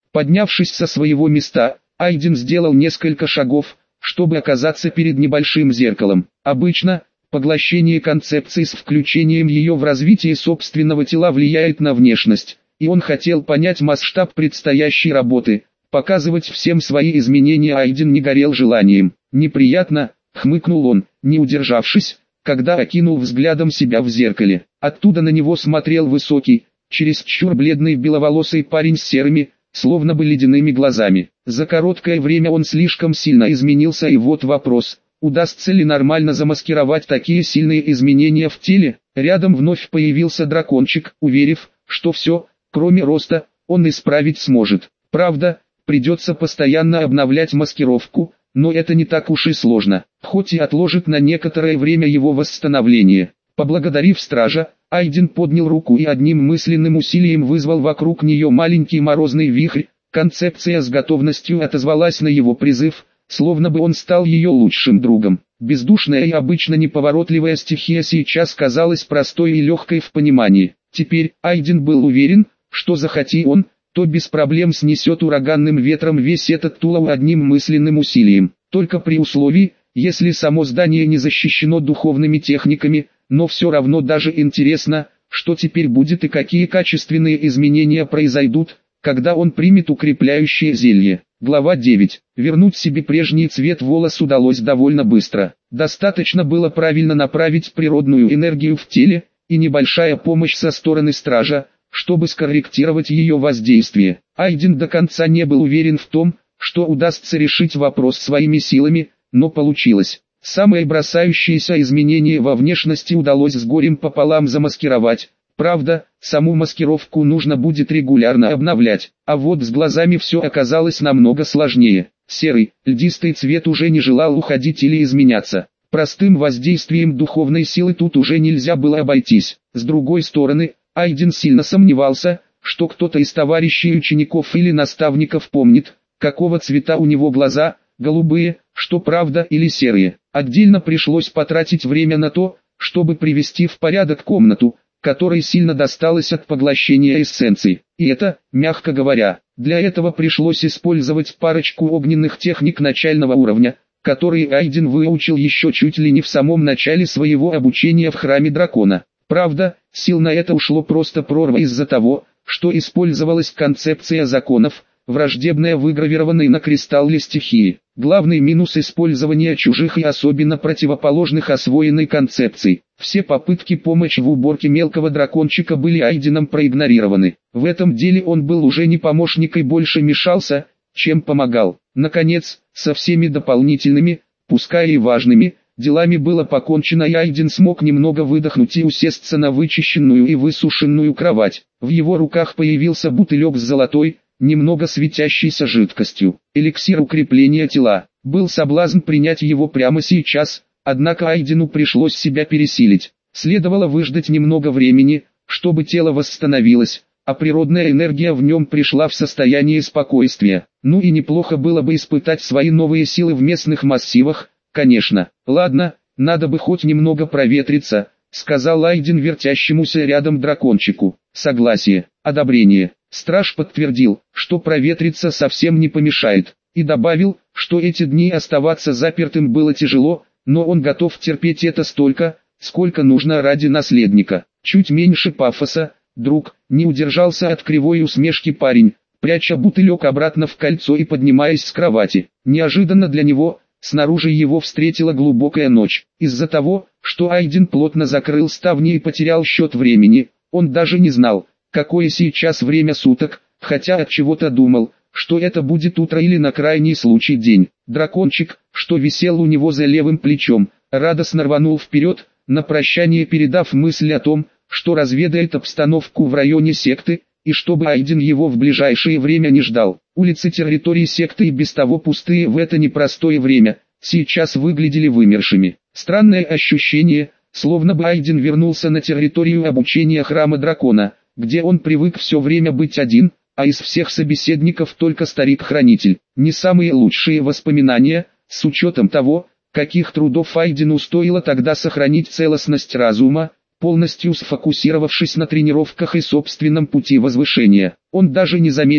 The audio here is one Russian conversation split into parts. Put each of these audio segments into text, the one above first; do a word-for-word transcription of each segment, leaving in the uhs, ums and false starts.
Поднявшись со своего места, Айден сделал несколько шагов, чтобы оказаться перед небольшим зеркалом. Обычно, поглощение концепции с включением ее в развитие собственного тела влияет на внешность, и он хотел понять масштаб предстоящей работы. Показывать всем свои изменения Айден не горел желанием. «Неприятно», — хмыкнул он, не удержавшись, когда окинул взглядом себя в зеркале. Оттуда на него смотрел высокий, чересчур бледный беловолосый парень с серыми, словно бы ледяными глазами. За короткое время он слишком сильно изменился, и вот вопрос: удастся ли нормально замаскировать такие сильные изменения в теле? Рядом вновь появился дракончик, уверив, что все, кроме роста, он исправить сможет. Правда, придется постоянно обновлять маскировку, но это не так уж и сложно, хоть и отложит на некоторое время его восстановление. Поблагодарив стража, Айден поднял руку и одним мысленным усилием вызвал вокруг нее маленький морозный вихрь. Концепция с готовностью отозвалась на его призыв, словно бы он стал ее лучшим другом. Бездушная и обычно неповоротливая стихия сейчас казалась простой и легкой в понимании. Теперь Айден был уверен, что захоти он, то без проблем снесет ураганным ветром весь этот Тулау одним мысленным усилием. Только при условии, если само здание не защищено духовными техниками, но все равно даже интересно, что теперь будет и какие качественные изменения произойдут, когда он примет укрепляющее зелье. Глава девять. Вернуть себе прежний цвет волос удалось довольно быстро. Достаточно было правильно направить природную энергию в теле, и небольшая помощь со стороны стража, чтобы скорректировать ее воздействие. Айден до конца не был уверен в том, что удастся решить вопрос своими силами, но получилось. Самое бросающееся изменение во внешности удалось с горем пополам замаскировать. Правда, саму маскировку нужно будет регулярно обновлять, а вот с глазами все оказалось намного сложнее. Серый, льдистый цвет уже не желал уходить или изменяться. Простым воздействием духовной силы тут уже нельзя было обойтись. С другой стороны, Айден сильно сомневался, что кто-то из товарищей учеников или наставников помнит, какого цвета у него глаза, голубые, что правда, или серые. Отдельно пришлось потратить время на то, чтобы привести в порядок комнату, которой сильно досталось от поглощения эссенций. И это, мягко говоря, для этого пришлось использовать парочку огненных техник начального уровня, которые Айден выучил еще чуть ли не в самом начале своего обучения в храме дракона. Правда, сил на это ушло просто прорва из-за того, что использовалась концепция законов, враждебная выгравированной на кристалле стихии. Главный минус использования чужих и особенно противоположных освоенной концепций. Все попытки помочи в уборке мелкого дракончика были Айденом проигнорированы. В этом деле он был уже не помощник и больше мешался, чем помогал. Наконец, со всеми дополнительными, пускай и важными, делами было покончено, и Айден смог немного выдохнуть и усесться на вычищенную и высушенную кровать. В его руках появился бутылек с золотой, немного светящейся жидкостью. Эликсир укрепления тела. Был соблазн принять его прямо сейчас, однако Айдену пришлось себя пересилить. Следовало выждать немного времени, чтобы тело восстановилось, а природная энергия в нем пришла в состояние спокойствия. Ну и неплохо было бы испытать свои новые силы в местных массивах, конечно. Ладно, надо бы хоть немного проветриться, сказал Айден вертящемуся рядом дракончику. Согласие, одобрение. Страж подтвердил, что проветриться совсем не помешает, и добавил, что эти дни оставаться запертым было тяжело, но он готов терпеть это столько, сколько нужно ради наследника. Чуть меньше пафоса, друг, не удержался от кривой усмешки парень, пряча бутылек обратно в кольцо и поднимаясь с кровати. Неожиданно для него, снаружи его встретила глубокая ночь. Из-за того, что Айден плотно закрыл ставни и потерял счет времени, он даже не знал, какое сейчас время суток, хотя от чего-то думал, что это будет утро или на крайний случай день. Дракончик, что висел у него за левым плечом, радостно рванул вперед, на прощание передав мысль о том, что разведает обстановку в районе секты, и чтобы Айден его в ближайшее время не ждал. Улицы территории секты и без того пустые в это непростое время, сейчас выглядели вымершими. Странное ощущение, словно бы Айден вернулся на территорию обучения храма дракона, где он привык все время быть один, а из всех собеседников только старик-хранитель. Не самые лучшие воспоминания, с учетом того, каких трудов Айдену стоило тогда сохранить целостность разума, полностью сфокусировавшись на тренировках и собственном пути возвышения. Он даже не заметил,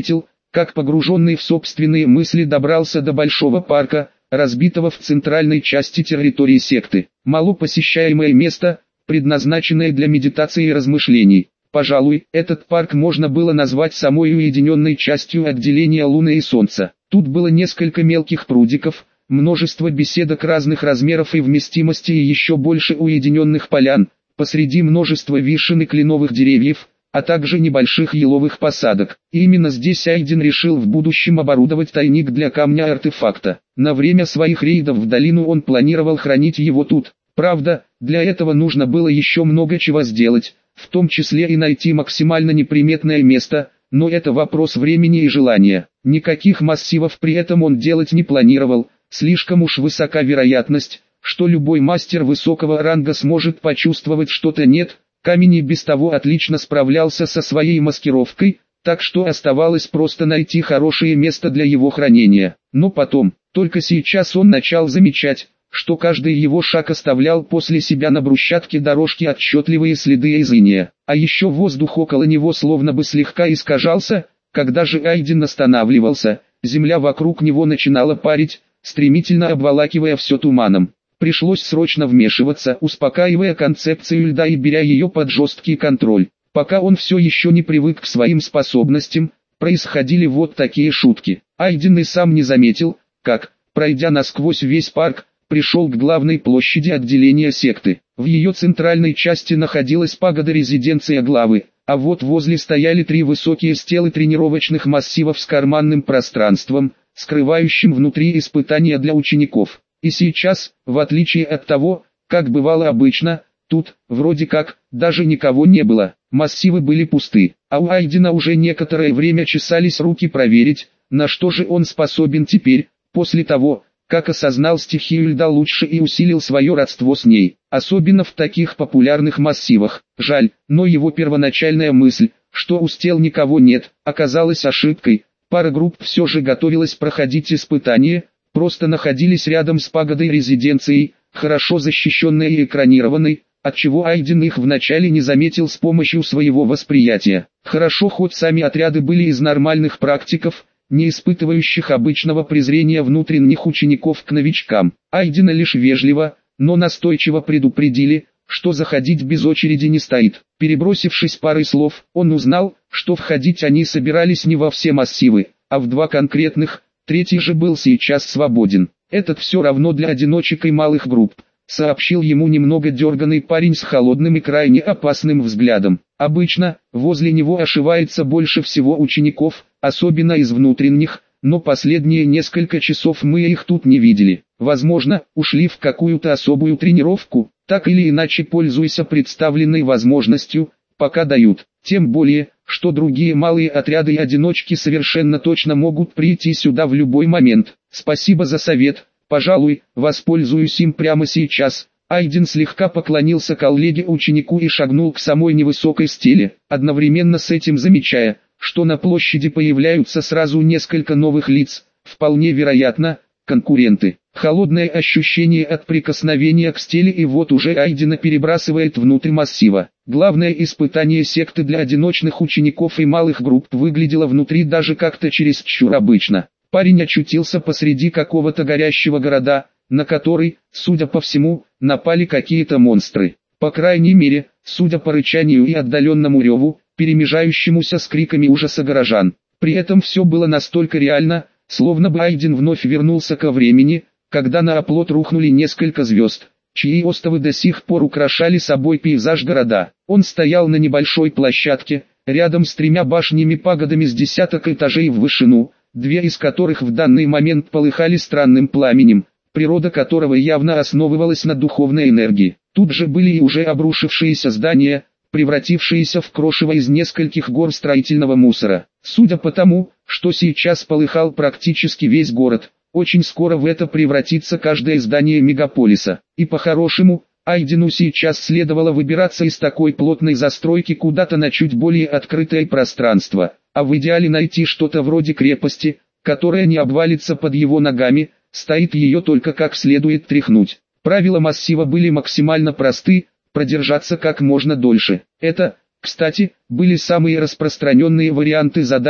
как погруженный в собственные мысли добрался до большого парка, разбитого в центральной части территории секты. Малопосещаемое место, предназначенное для медитации и размышлений. Пожалуй, этот парк можно было назвать самой уединенной частью отделения Луны и Солнца. Тут было несколько мелких прудиков, множество беседок разных размеров и вместимости и еще больше уединенных полян, посреди множества вишен и кленовых деревьев, а также небольших еловых посадок. И именно здесь Айден решил в будущем оборудовать тайник для камня-артефакта. На время своих рейдов в долину он планировал хранить его тут. Правда, для этого нужно было еще много чего сделать, в том числе и найти максимально неприметное место, но это вопрос времени и желания. Никаких массивов при этом он делать не планировал, слишком уж высока вероятность, что любой мастер высокого ранга сможет почувствовать что-то нет. Камень и без того отлично справлялся со своей маскировкой, так что оставалось просто найти хорошее место для его хранения. Но потом, только сейчас он начал замечать, что каждый его шаг оставлял после себя на брусчатке дорожки отчетливые следы из иния. А еще воздух около него словно бы слегка искажался, когда же Айден останавливался, земля вокруг него начинала парить, стремительно обволакивая все туманом. Пришлось срочно вмешиваться, успокаивая концепцию льда и беря ее под жесткий контроль. Пока он все еще не привык к своим способностям, происходили вот такие шутки. Айден и сам не заметил, как, пройдя насквозь весь парк, пришел к главной площади отделения секты. В ее центральной части находилась пагода-резиденция главы, а вот возле стояли три высокие стелы тренировочных массивов с карманным пространством, скрывающим внутри испытания для учеников. И сейчас, в отличие от того, как бывало обычно, тут, вроде как, даже никого не было. Массивы были пусты, а у Айдена уже некоторое время чесались руки проверить, на что же он способен теперь, после того, как осознал стихию льда лучше и усилил свое родство с ней, особенно в таких популярных массивах. Жаль, но его первоначальная мысль, что у стел никого нет, оказалась ошибкой. Пара групп все же готовилась проходить испытание, просто находились рядом с пагодой резиденцией, хорошо защищенной и экранированной, отчего Айден их вначале не заметил с помощью своего восприятия. Хорошо, хоть сами отряды были из нормальных практиков, не испытывающих обычного презрения внутренних учеников к новичкам. Айдена лишь вежливо, но настойчиво предупредили, что заходить без очереди не стоит. Перебросившись парой слов, он узнал, что входить они собирались не во все массивы, а в два конкретных. Третий же был сейчас свободен. Этот все равно для одиночек и малых групп, сообщил ему немного дерганный парень с холодным и крайне опасным взглядом. Обычно, возле него ошивается больше всего учеников, особенно из внутренних, но последние несколько часов мы их тут не видели. Возможно, ушли в какую-то особую тренировку, так или иначе пользуйся представленной возможностью, пока дают. Тем более, что другие малые отряды и одиночки совершенно точно могут прийти сюда в любой момент. Спасибо за совет, пожалуй, воспользуюсь им прямо сейчас. Айден слегка поклонился коллеге-ученику и шагнул к самой невысокой стеле, одновременно с этим замечая, что на площади появляются сразу несколько новых лиц, вполне вероятно, конкуренты. Холодное ощущение от прикосновения к стеле и вот уже Айдена перебрасывает внутрь массива. Главное испытание секты для одиночных учеников и малых групп выглядело внутри даже как-то чересчур обычно. Парень очутился посреди какого-то горящего города, на который, судя по всему, напали какие-то монстры. По крайней мере, судя по рычанию и отдаленному реву, перемежающемуся с криками ужаса горожан. При этом все было настолько реально, словно бы Айден вновь вернулся ко времени, когда на оплот рухнули несколько звезд, чьи остовы до сих пор украшали собой пейзаж города. Он стоял на небольшой площадке, рядом с тремя башнями-пагодами с десяток этажей в вышину, две из которых в данный момент полыхали странным пламенем, природа которого явно основывалась на духовной энергии. Тут же были и уже обрушившиеся здания, превратившиеся в крошево из нескольких гор строительного мусора. Судя по тому, что сейчас полыхал практически весь город, очень скоро в это превратится каждое здание мегаполиса. И по-хорошему, Айдену сейчас следовало выбираться из такой плотной застройки куда-то на чуть более открытое пространство, а в идеале найти что-то вроде крепости, которая не обвалится под его ногами, стоит ее только как следует тряхнуть. Правила массива были максимально просты, продержаться как можно дольше. Это, кстати, были самые распространенные варианты задач,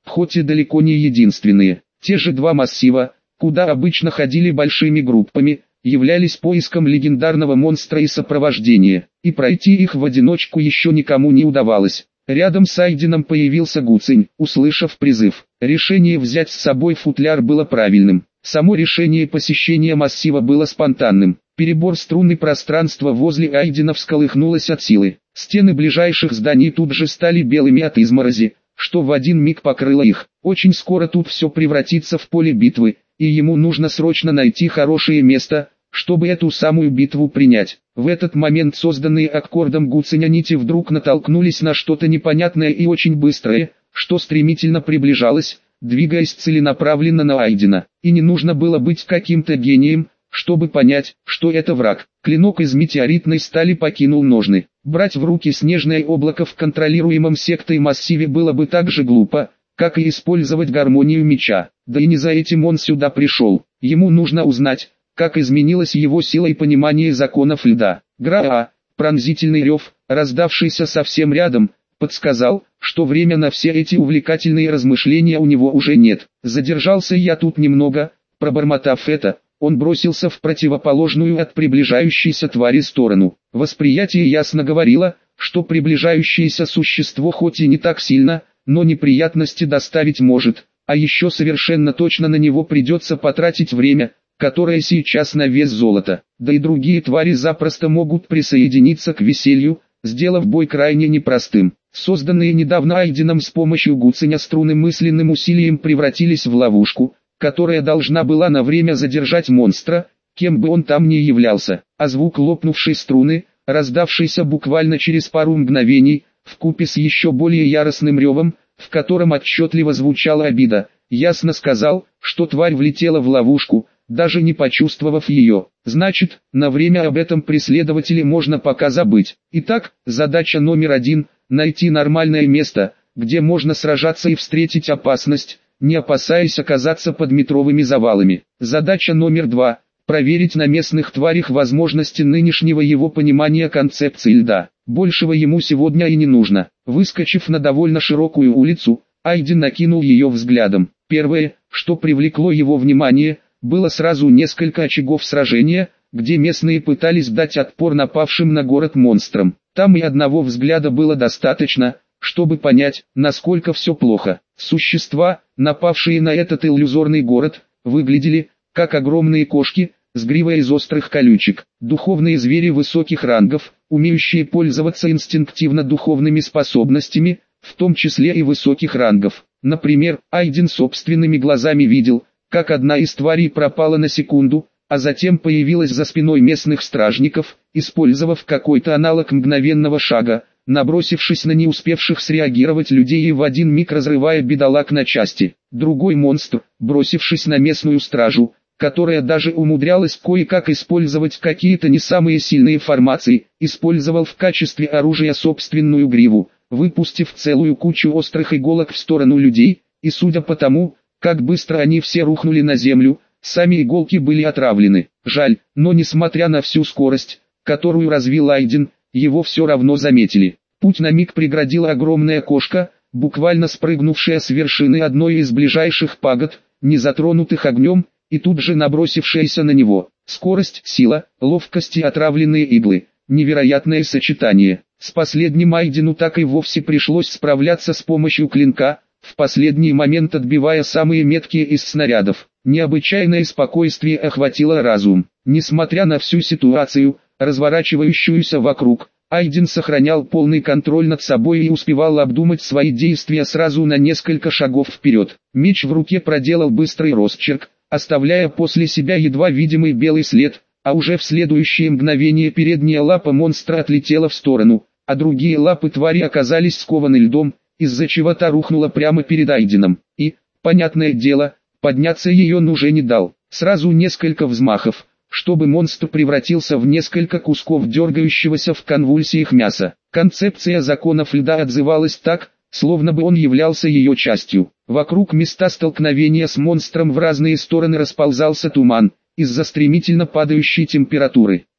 хоть и далеко не единственные. Те же два массива, куда обычно ходили большими группами, являлись поиском легендарного монстра и сопровождения, и пройти их в одиночку еще никому не удавалось. Рядом с Айденом появился Гуцинь, услышав призыв. Решение взять с собой футляр было правильным. Само решение посещения массива было спонтанным. Перебор струн и пространство возле Айдена всколыхнулось от силы. Стены ближайших зданий тут же стали белыми от изморози, что в один миг покрыло их. Очень скоро тут все превратится в поле битвы, и ему нужно срочно найти хорошее место, чтобы эту самую битву принять. В этот момент созданные аккордом Гуциня нити вдруг натолкнулись на что-то непонятное и очень быстрое, что стремительно приближалось, двигаясь целенаправленно на Айдена. И не нужно было быть каким-то гением, чтобы понять, что это враг. Клинок из метеоритной стали покинул ножны. Брать в руки снежное облако в контролируемом сектой массиве было бы так же глупо, как и использовать гармонию меча. Да и не за этим он сюда пришел. Ему нужно узнать, как изменилась его сила и понимание законов льда. Гра-а, пронзительный рев, раздавшийся совсем рядом, подсказал, что время на все эти увлекательные размышления у него уже нет. Задержался я тут немного, пробормотав это, он бросился в противоположную от приближающейся твари сторону. Восприятие ясно говорило, что приближающееся существо хоть и не так сильно, но неприятности доставить может, а еще совершенно точно на него придется потратить время, которое сейчас на вес золота. Да и другие твари запросто могут присоединиться к веселью, сделав бой крайне непростым. Созданные недавно Айденом с помощью Гуциня струны мысленным усилием превратились в ловушку, которая должна была на время задержать монстра, кем бы он там ни являлся. А звук лопнувшей струны, раздавшийся буквально через пару мгновений, вкупе с еще более яростным ревом, в котором отчетливо звучала обида, ясно сказал, что тварь влетела в ловушку, даже не почувствовав ее. Значит, на время об этом преследователе можно пока забыть. Итак, задача номер один – найти нормальное место, где можно сражаться и встретить опасность, не опасаясь оказаться под метровыми завалами. Задача номер два – проверить на местных тварях возможности нынешнего его понимания концепции льда. Большего ему сегодня и не нужно. Выскочив на довольно широкую улицу, Айден накинул ее взглядом. Первое, что привлекло его внимание – было сразу несколько очагов сражения, где местные пытались дать отпор напавшим на город монстрам. Там и одного взгляда было достаточно, чтобы понять, насколько все плохо. Существа, напавшие на этот иллюзорный город, выглядели, как огромные кошки, с гривой из острых колючек. Духовные звери высоких рангов, умеющие пользоваться инстинктивно духовными способностями, в том числе и высоких рангов. Например, Айден собственными глазами видел, как одна из тварей пропала на секунду, а затем появилась за спиной местных стражников, использовав какой-то аналог мгновенного шага, набросившись на не успевших среагировать людей и в один миг разрывая бедолаг на части. Другой монстр, бросившись на местную стражу, которая даже умудрялась кое-как использовать какие-то не самые сильные формации, использовал в качестве оружия собственную гриву, выпустив целую кучу острых иголок в сторону людей, и судя по тому, как быстро они все рухнули на землю, сами иголки были отравлены. Жаль, но несмотря на всю скорость, которую развил Айден, его все равно заметили. Путь на миг преградила огромная кошка, буквально спрыгнувшая с вершины одной из ближайших пагод, не затронутых огнем, и тут же набросившаяся на него. Скорость, сила, ловкость и отравленные иглы. Невероятное сочетание. С последним Айдену так и вовсе пришлось справляться с помощью клинка, в последний момент отбивая самые меткие из снарядов. Необычайное спокойствие охватило разум. Несмотря на всю ситуацию, разворачивающуюся вокруг, Айден сохранял полный контроль над собой и успевал обдумать свои действия сразу на несколько шагов вперед. Меч в руке проделал быстрый росчерк, оставляя после себя едва видимый белый след, а уже в следующее мгновение передняя лапа монстра отлетела в сторону, а другие лапы твари оказались скованы льдом, из-за чего та рухнула прямо перед Айденом, и, понятное дело, подняться ее он уже не дал. Сразу несколько взмахов, чтобы монстр превратился в несколько кусков дергающегося в конвульсиях мяса. Концепция законов льда отзывалась так, словно бы он являлся ее частью. Вокруг места столкновения с монстром в разные стороны расползался туман, из-за стремительно падающей температуры.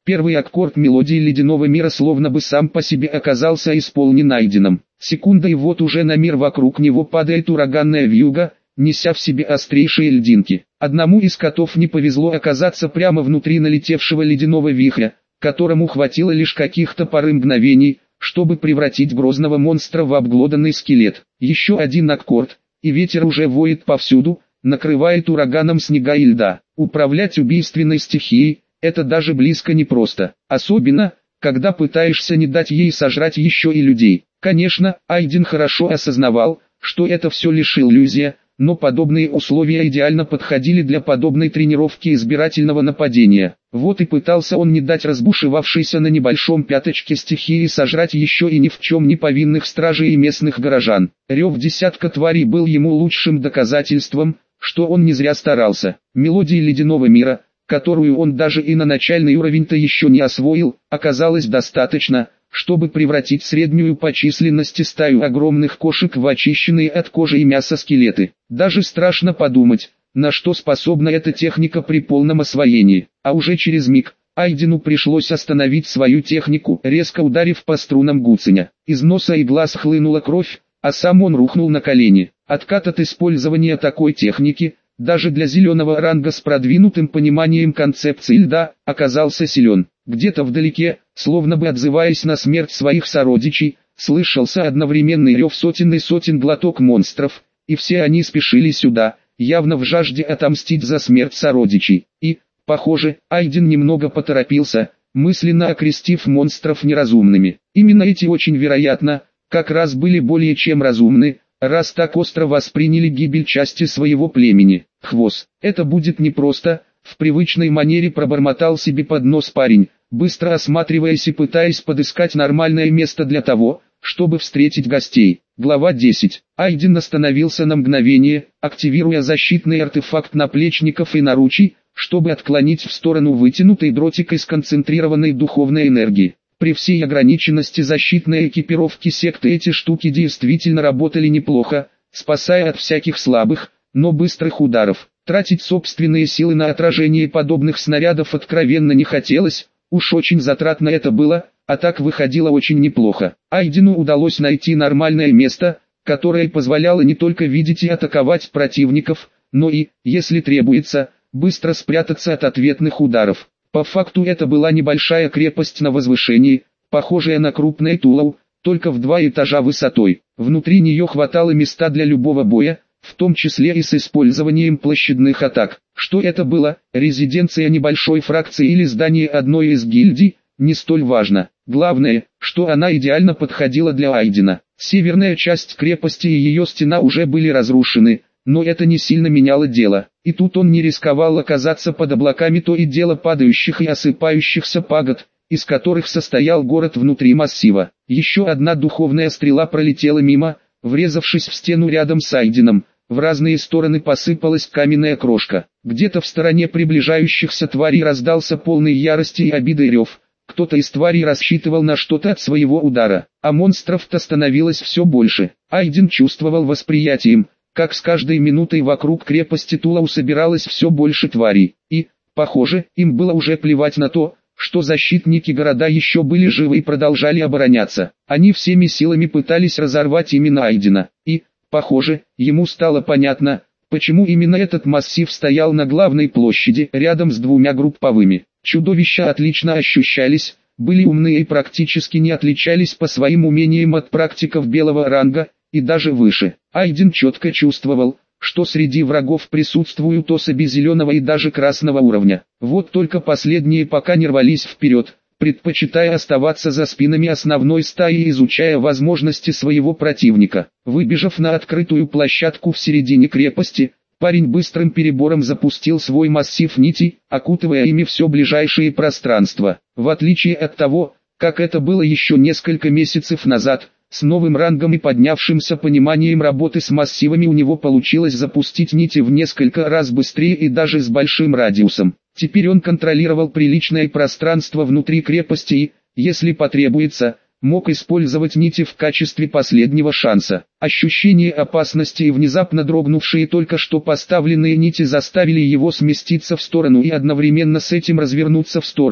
Первый аккорд мелодии ледяного мира словно бы сам по себе оказался исполнен Айденом. Секунда, и вот уже на мир вокруг него падает ураганная вьюга, неся в себе острейшие льдинки. Одному из котов не повезло оказаться прямо внутри налетевшего ледяного вихря, которому хватило лишь каких-то пары мгновений, чтобы превратить грозного монстра в обглоданный скелет. Еще один аккорд, и ветер уже воет повсюду, накрывает ураганом снега и льда. Управлять убийственной стихией – это даже близко не просто, особенно, когда пытаешься не дать ей сожрать еще и людей. Конечно, Айден хорошо осознавал, что это все лишь иллюзия, но подобные условия идеально подходили для подобной тренировки избирательного нападения. Вот и пытался он не дать разбушевавшейся на небольшом пяточке стихии сожрать еще и ни в чем не повинных стражей и местных горожан. Рев десятка тварей был ему лучшим доказательством, что он не зря старался. Мелодии ледяного мира, которую он даже и на начальный уровень-то еще не освоил, оказалось достаточно, чтобы превратить среднюю по численности стаю огромных кошек в очищенные от кожи и мяса скелеты. Даже страшно подумать, на что способна эта техника при полном освоении. А уже через миг, Айдену пришлось остановить свою технику, резко ударив по струнам гуценя. Из носа и глаз хлынула кровь, а сам он рухнул на колени. Откат от использования такой техники, даже для зеленого ранга с продвинутым пониманием концепции льда, оказался силен. Где-то вдалеке, словно бы отзываясь на смерть своих сородичей, слышался одновременный рев сотен и сотен глоток монстров, и все они спешили сюда, явно в жажде отомстить за смерть сородичей. И, похоже, Айден немного поторопился, мысленно окрестив монстров неразумными. Именно эти очень вероятно, как раз были более чем разумны, раз так остро восприняли гибель части своего племени. Хвост, это будет непросто. В привычной манере пробормотал себе под нос парень, быстро осматриваясь и пытаясь подыскать нормальное место для того, чтобы встретить гостей. Глава десять. Айден остановился на мгновение, активируя защитный артефакт наплечников и наручий, чтобы отклонить в сторону вытянутый дротик из концентрированной духовной энергии. При всей ограниченности защитной экипировки секты эти штуки действительно работали неплохо, спасая от всяких слабых, но быстрых ударов. Тратить собственные силы на отражение подобных снарядов откровенно не хотелось, уж очень затратно это было, а так выходило очень неплохо. Айдену удалось найти нормальное место, которое позволяло не только видеть и атаковать противников, но и, если требуется, быстро спрятаться от ответных ударов. По факту это была небольшая крепость на возвышении, похожая на крупный тулоу, только в два этажа высотой. Внутри нее хватало места для любого боя, в том числе и с использованием площадных атак. Что это было, резиденция небольшой фракции или здание одной из гильдий, не столь важно. Главное, что она идеально подходила для Айдена. Северная часть крепости и ее стена уже были разрушены, но это не сильно меняло дело. И тут он не рисковал оказаться под облаками то и дело падающих и осыпающихся пагод, из которых состоял город внутри массива. Еще одна духовная стрела пролетела мимо, врезавшись в стену рядом с Айденом. В разные стороны посыпалась каменная крошка. Где-то в стороне приближающихся тварей раздался полный ярости и обиды рев. Кто-то из тварей рассчитывал на что-то от своего удара, а монстров-то становилось все больше. Айден чувствовал восприятием, как с каждой минутой вокруг крепости Тулоу собиралось все больше тварей. И, похоже, им было уже плевать на то, что защитники города еще были живы и продолжали обороняться. Они всеми силами пытались разорвать именно Айдена. И, похоже, ему стало понятно, почему именно этот массив стоял на главной площади, рядом с двумя групповыми. Чудовища отлично ощущались, были умные и практически не отличались по своим умениям от практиков белого ранга, и даже выше. Айден четко чувствовал, что среди врагов присутствуют особи зеленого и даже красного уровня. Вот только последние пока не рвались вперед, предпочитая оставаться за спинами основной стаи, изучая возможности своего противника. Выбежав на открытую площадку в середине крепости, парень быстрым перебором запустил свой массив нитей, окутывая ими все ближайшее пространство. В отличие от того, как это было еще несколько месяцев назад, с новым рангом и поднявшимся пониманием работы с массивами у него получилось запустить нити в несколько раз быстрее и даже с большим радиусом. Теперь он контролировал приличное пространство внутри крепости и, если потребуется, мог использовать нити в качестве последнего шанса. Ощущение опасности и внезапно дрогнувшие только что поставленные нити заставили его сместиться в сторону и одновременно с этим развернуться в сторону,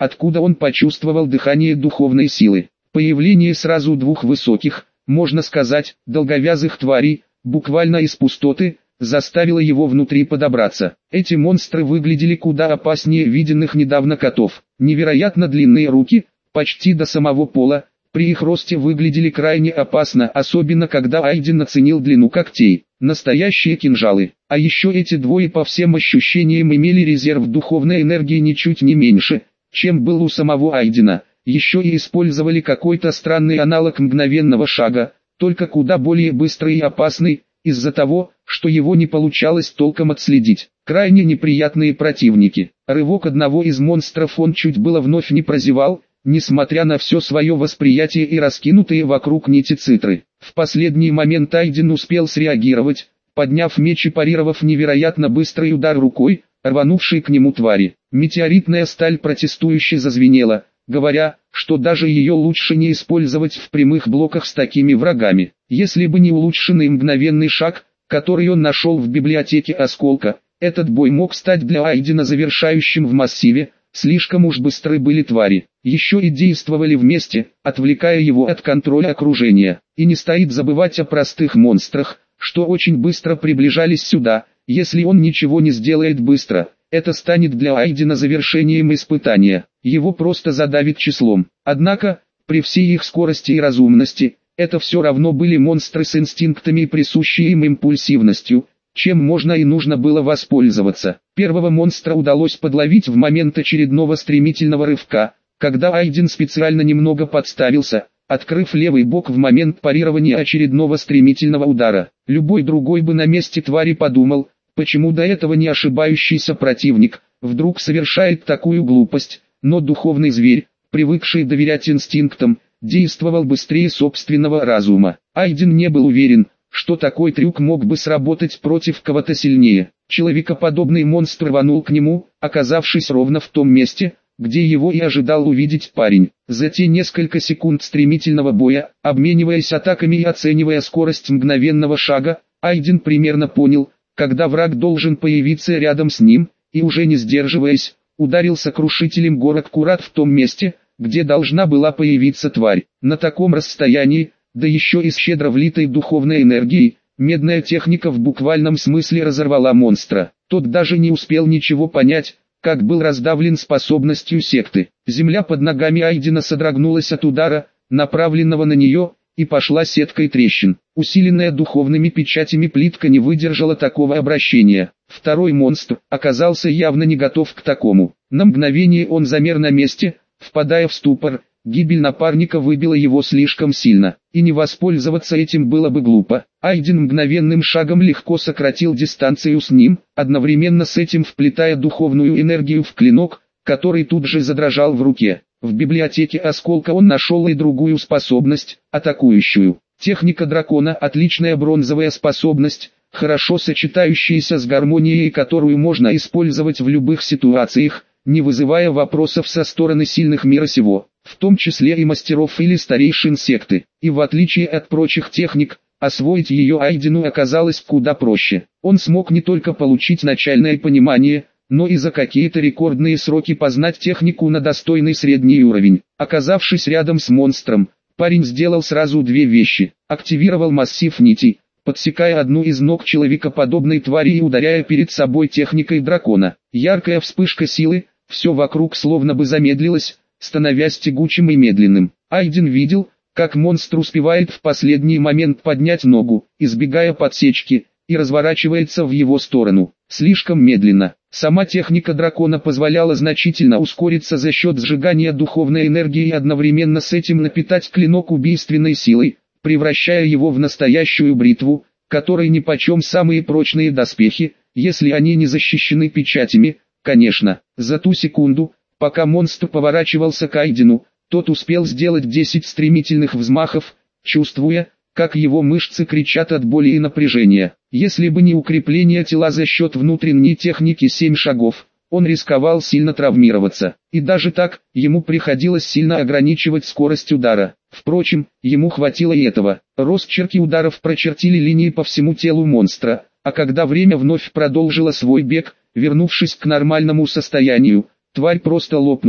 откуда он почувствовал дыхание духовной силы. Появление сразу двух высоких, можно сказать, долговязых тварей, буквально из пустоты, заставило его внутри подобраться. Эти монстры выглядели куда опаснее виденных недавно котов. Невероятно длинные руки, почти до самого пола, при их росте выглядели крайне опасно, особенно когда Айден оценил длину когтей. Настоящие кинжалы. А еще эти двое по всем ощущениям имели резерв духовной энергии ничуть не меньше, чем был у самого Айдена. Еще и использовали какой-то странный аналог мгновенного шага, только куда более быстрый и опасный, из-за того, что его не получалось толком отследить. Крайне неприятные противники. Рывок одного из монстров он чуть было вновь не прозевал, несмотря на все свое восприятие и раскинутые вокруг нити цитры. В последний момент Айден успел среагировать, подняв меч и парировав невероятно быстрый удар рукой, рванувшей к нему твари. Метеоритная сталь протестующе зазвенела, говоря, что даже ее лучше не использовать в прямых блоках с такими врагами. Если бы не улучшенный мгновенный шаг, который он нашел в библиотеке Осколка, этот бой мог стать для Айдена завершающим в массиве, слишком уж быстры были твари. Еще и действовали вместе, отвлекая его от контроля окружения. И не стоит забывать о простых монстрах, что очень быстро приближались сюда. Если он ничего не сделает быстро, это станет для Айдена завершением испытания. Его просто задавит числом. Однако, при всей их скорости и разумности, это все равно были монстры с инстинктами и присущей им импульсивностью, чем можно и нужно было воспользоваться. Первого монстра удалось подловить в момент очередного стремительного рывка, когда Айден специально немного подставился, открыв левый бок в момент парирования очередного стремительного удара. Любой другой бы на месте твари подумал, почему до этого не ошибающийся противник вдруг совершает такую глупость, но духовный зверь, привыкший доверять инстинктам, действовал быстрее собственного разума. Айден не был уверен, что такой трюк мог бы сработать против кого-то сильнее. Человекоподобный монстр рванул к нему, оказавшись ровно в том месте, где его и ожидал увидеть парень. За те несколько секунд стремительного боя, обмениваясь атаками и оценивая скорость мгновенного шага, Айден примерно понял, когда враг должен появиться рядом с ним, и уже не сдерживаясь, ударил сокрушителем гор аккурат в том месте, где должна была появиться тварь. На таком расстоянии, да еще и с щедро влитой духовной энергией, медная техника в буквальном смысле разорвала монстра. Тот даже не успел ничего понять, как был раздавлен способностью секты. Земля под ногами Айдена содрогнулась от удара, направленного на нее, и пошла сеткой трещин. Усиленная духовными печатями плитка не выдержала такого обращения. Второй монстр оказался явно не готов к такому. На мгновение он замер на месте, впадая в ступор. Гибель напарника выбила его слишком сильно, и не воспользоваться этим было бы глупо. Айден мгновенным шагом легко сократил дистанцию с ним, одновременно с этим вплетая духовную энергию в клинок, который тут же задрожал в руке. В библиотеке Осколка он нашел и другую способность, атакующую. Техника дракона – отличная бронзовая способность, хорошо сочетающаяся с гармонией, которую можно использовать в любых ситуациях, не вызывая вопросов со стороны сильных мира сего, в том числе и мастеров или старейшин секты. И в отличие от прочих техник, освоить ее Айдену оказалось куда проще. Он смог не только получить начальное понимание, но и за какие-то рекордные сроки познать технику на достойный средний уровень. Оказавшись рядом с монстром, парень сделал сразу две вещи. Активировал массив нитей, подсекая одну из ног человекоподобной твари и ударяя перед собой техникой дракона. Яркая вспышка силы, все вокруг словно бы замедлилось, становясь тягучим и медленным. Айден видел, как монстр успевает в последний момент поднять ногу, избегая подсечки, и разворачивается в его сторону. Слишком медленно. Сама техника дракона позволяла значительно ускориться за счет сжигания духовной энергии и одновременно с этим напитать клинок убийственной силой, превращая его в настоящую бритву, которой нипочем самые прочные доспехи, если они не защищены печатями, конечно. За ту секунду, пока монстр поворачивался к Айдену, тот успел сделать десять стремительных взмахов, чувствуя, как его мышцы кричат от боли и напряжения. Если бы не укрепление тела за счет внутренней техники семь шагов, он рисковал сильно травмироваться. И даже так, ему приходилось сильно ограничивать скорость удара. Впрочем, ему хватило и этого. Росчерки ударов прочертили линии по всему телу монстра, а когда время вновь продолжило свой бег, вернувшись к нормальному состоянию, тварь просто лопнула,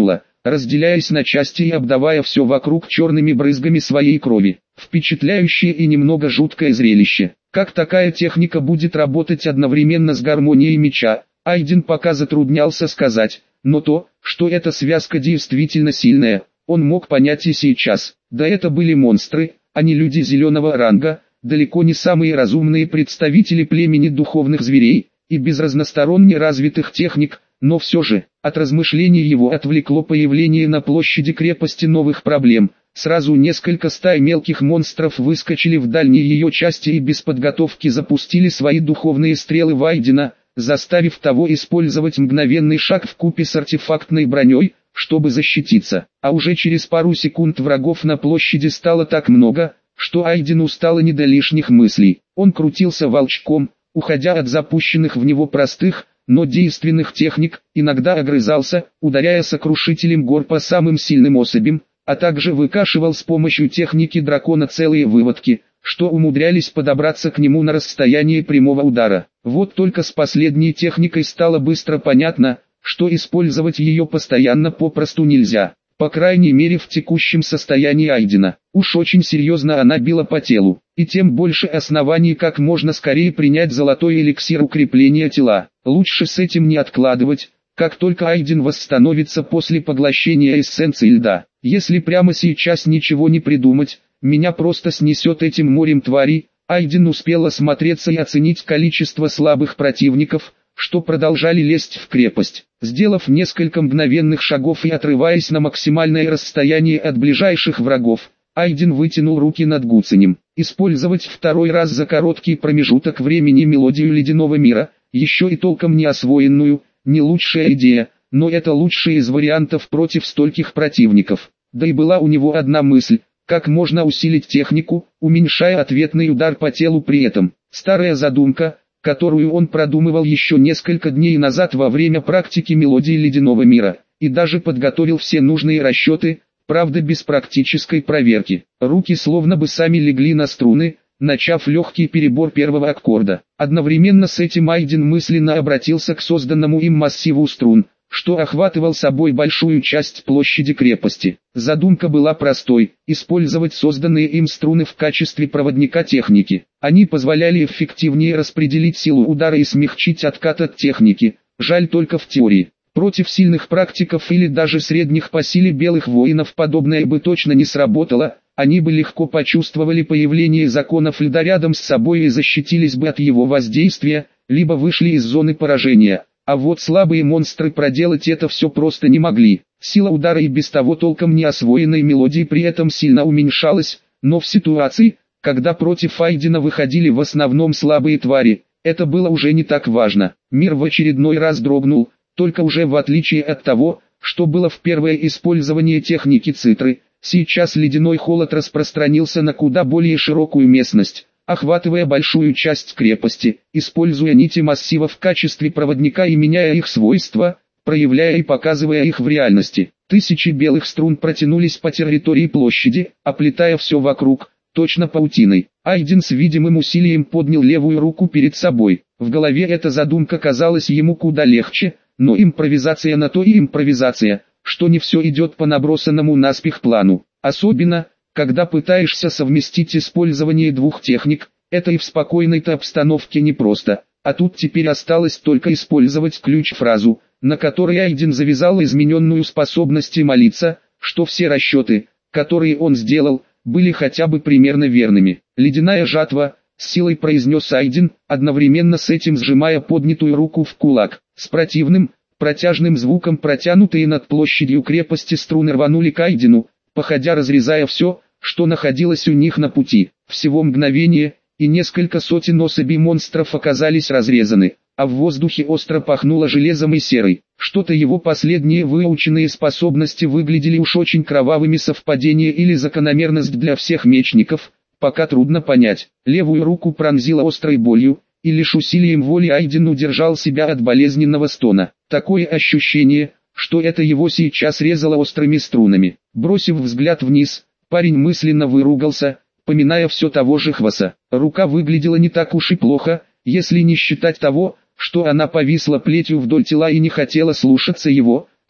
разделяясь на части и обдавая все вокруг черными брызгами своей крови. Впечатляющее и немного жуткое зрелище. Как такая техника будет работать одновременно с гармонией меча, Айден пока затруднялся сказать, но то, что эта связка действительно сильная, он мог понять и сейчас. Да это были монстры, а не люди зеленого ранга, далеко не самые разумные представители племени духовных зверей, и без разносторонне развитых техник, но все же, от размышлений его отвлекло появление на площади крепости новых проблем. Сразу несколько стай мелких монстров выскочили в дальние ее части и без подготовки запустили свои духовные стрелы в Айдена, заставив того использовать мгновенный шаг вкупе с артефактной броней, чтобы защититься. А уже через пару секунд врагов на площади стало так много, что Айдену стало не до лишних мыслей. Он крутился волчком, уходя от запущенных в него простых, но действенных техник, иногда огрызался, ударяя сокрушителем гор по самым сильным особям, а также выкашивал с помощью техники дракона целые выводки, что умудрялись подобраться к нему на расстоянии прямого удара. Вот только с последней техникой стало быстро понятно, что использовать ее постоянно попросту нельзя, по крайней мере в текущем состоянии Айдена. Уж очень серьезно она била по телу, и тем больше оснований как можно скорее принять золотой эликсир укрепления тела. Лучше с этим не откладывать, как только Айден восстановится после поглощения эссенции льда. Если прямо сейчас ничего не придумать, меня просто снесет этим морем тварей. Айден успел осмотреться и оценить количество слабых противников, что продолжали лезть в крепость. Сделав несколько мгновенных шагов и отрываясь на максимальное расстояние от ближайших врагов, Айден вытянул руки над гуцанем. Использовать второй раз за короткий промежуток времени мелодию ледяного мира, еще и толком не освоенную, не лучшая идея, но это лучший из вариантов против стольких противников. Да и была у него одна мысль, как можно усилить технику, уменьшая ответный удар по телу при этом. Старая задумка, которую он продумывал еще несколько дней назад во время практики мелодии ледяного мира, и даже подготовил все нужные расчеты, правда без практической проверки. Руки словно бы сами легли на струны, начав легкий перебор первого аккорда. Одновременно с этим Айден мысленно обратился к созданному им массиву струн, что охватывал собой большую часть площади крепости. Задумка была простой – использовать созданные им струны в качестве проводника техники. Они позволяли эффективнее распределить силу удара и смягчить откат от техники, жаль только в теории. Против сильных практиков или даже средних по силе белых воинов подобное бы точно не сработало, они бы легко почувствовали появление законов льда рядом с собой и защитились бы от его воздействия, либо вышли из зоны поражения. А вот слабые монстры проделать это все просто не могли. Сила удара и без того толком не освоенной мелодии при этом сильно уменьшалась, но в ситуации, когда против Айдена выходили в основном слабые твари, это было уже не так важно. Мир в очередной раз дрогнул, только уже в отличие от того, что было в первое использование техники цитры, сейчас ледяной холод распространился на куда более широкую местность, охватывая большую часть крепости, используя нити массива в качестве проводника и меняя их свойства, проявляя и показывая их в реальности. Тысячи белых струн протянулись по территории площади, оплетая все вокруг, точно паутиной. Айден с видимым усилием поднял левую руку перед собой. В голове эта задумка казалась ему куда легче, но импровизация на то и импровизация, что не все идет по набросанному наспех плану. Особенно, когда пытаешься совместить использование двух техник, это и в спокойной-то обстановке непросто. А тут теперь осталось только использовать ключ-фразу, на которой Айден завязал измененную способность молиться, что все расчеты, которые он сделал, были хотя бы примерно верными. «Ледяная жатва», — с силой произнес Айден, одновременно с этим сжимая поднятую руку в кулак. С противным, протяжным звуком протянутые над площадью крепости струны рванули к Айдену, походя разрезая все, что находилось у них на пути. Всего мгновение, и несколько сотен особей монстров оказались разрезаны, а в воздухе остро пахнуло железом и серой. Что-то его последние выученные способности выглядели уж очень кровавыми. Совпадение или закономерность для всех мечников, пока трудно понять. Левую руку пронзила острой болью, и лишь усилием воли Айден удержал себя от болезненного стона. Такое ощущение, что это его сейчас резало острыми струнами. Бросив взгляд вниз, парень мысленно выругался, поминая все того же Хваса. Рука выглядела не так уж и плохо, если не считать того, что она повисла плетью вдоль тела и не хотела слушаться его.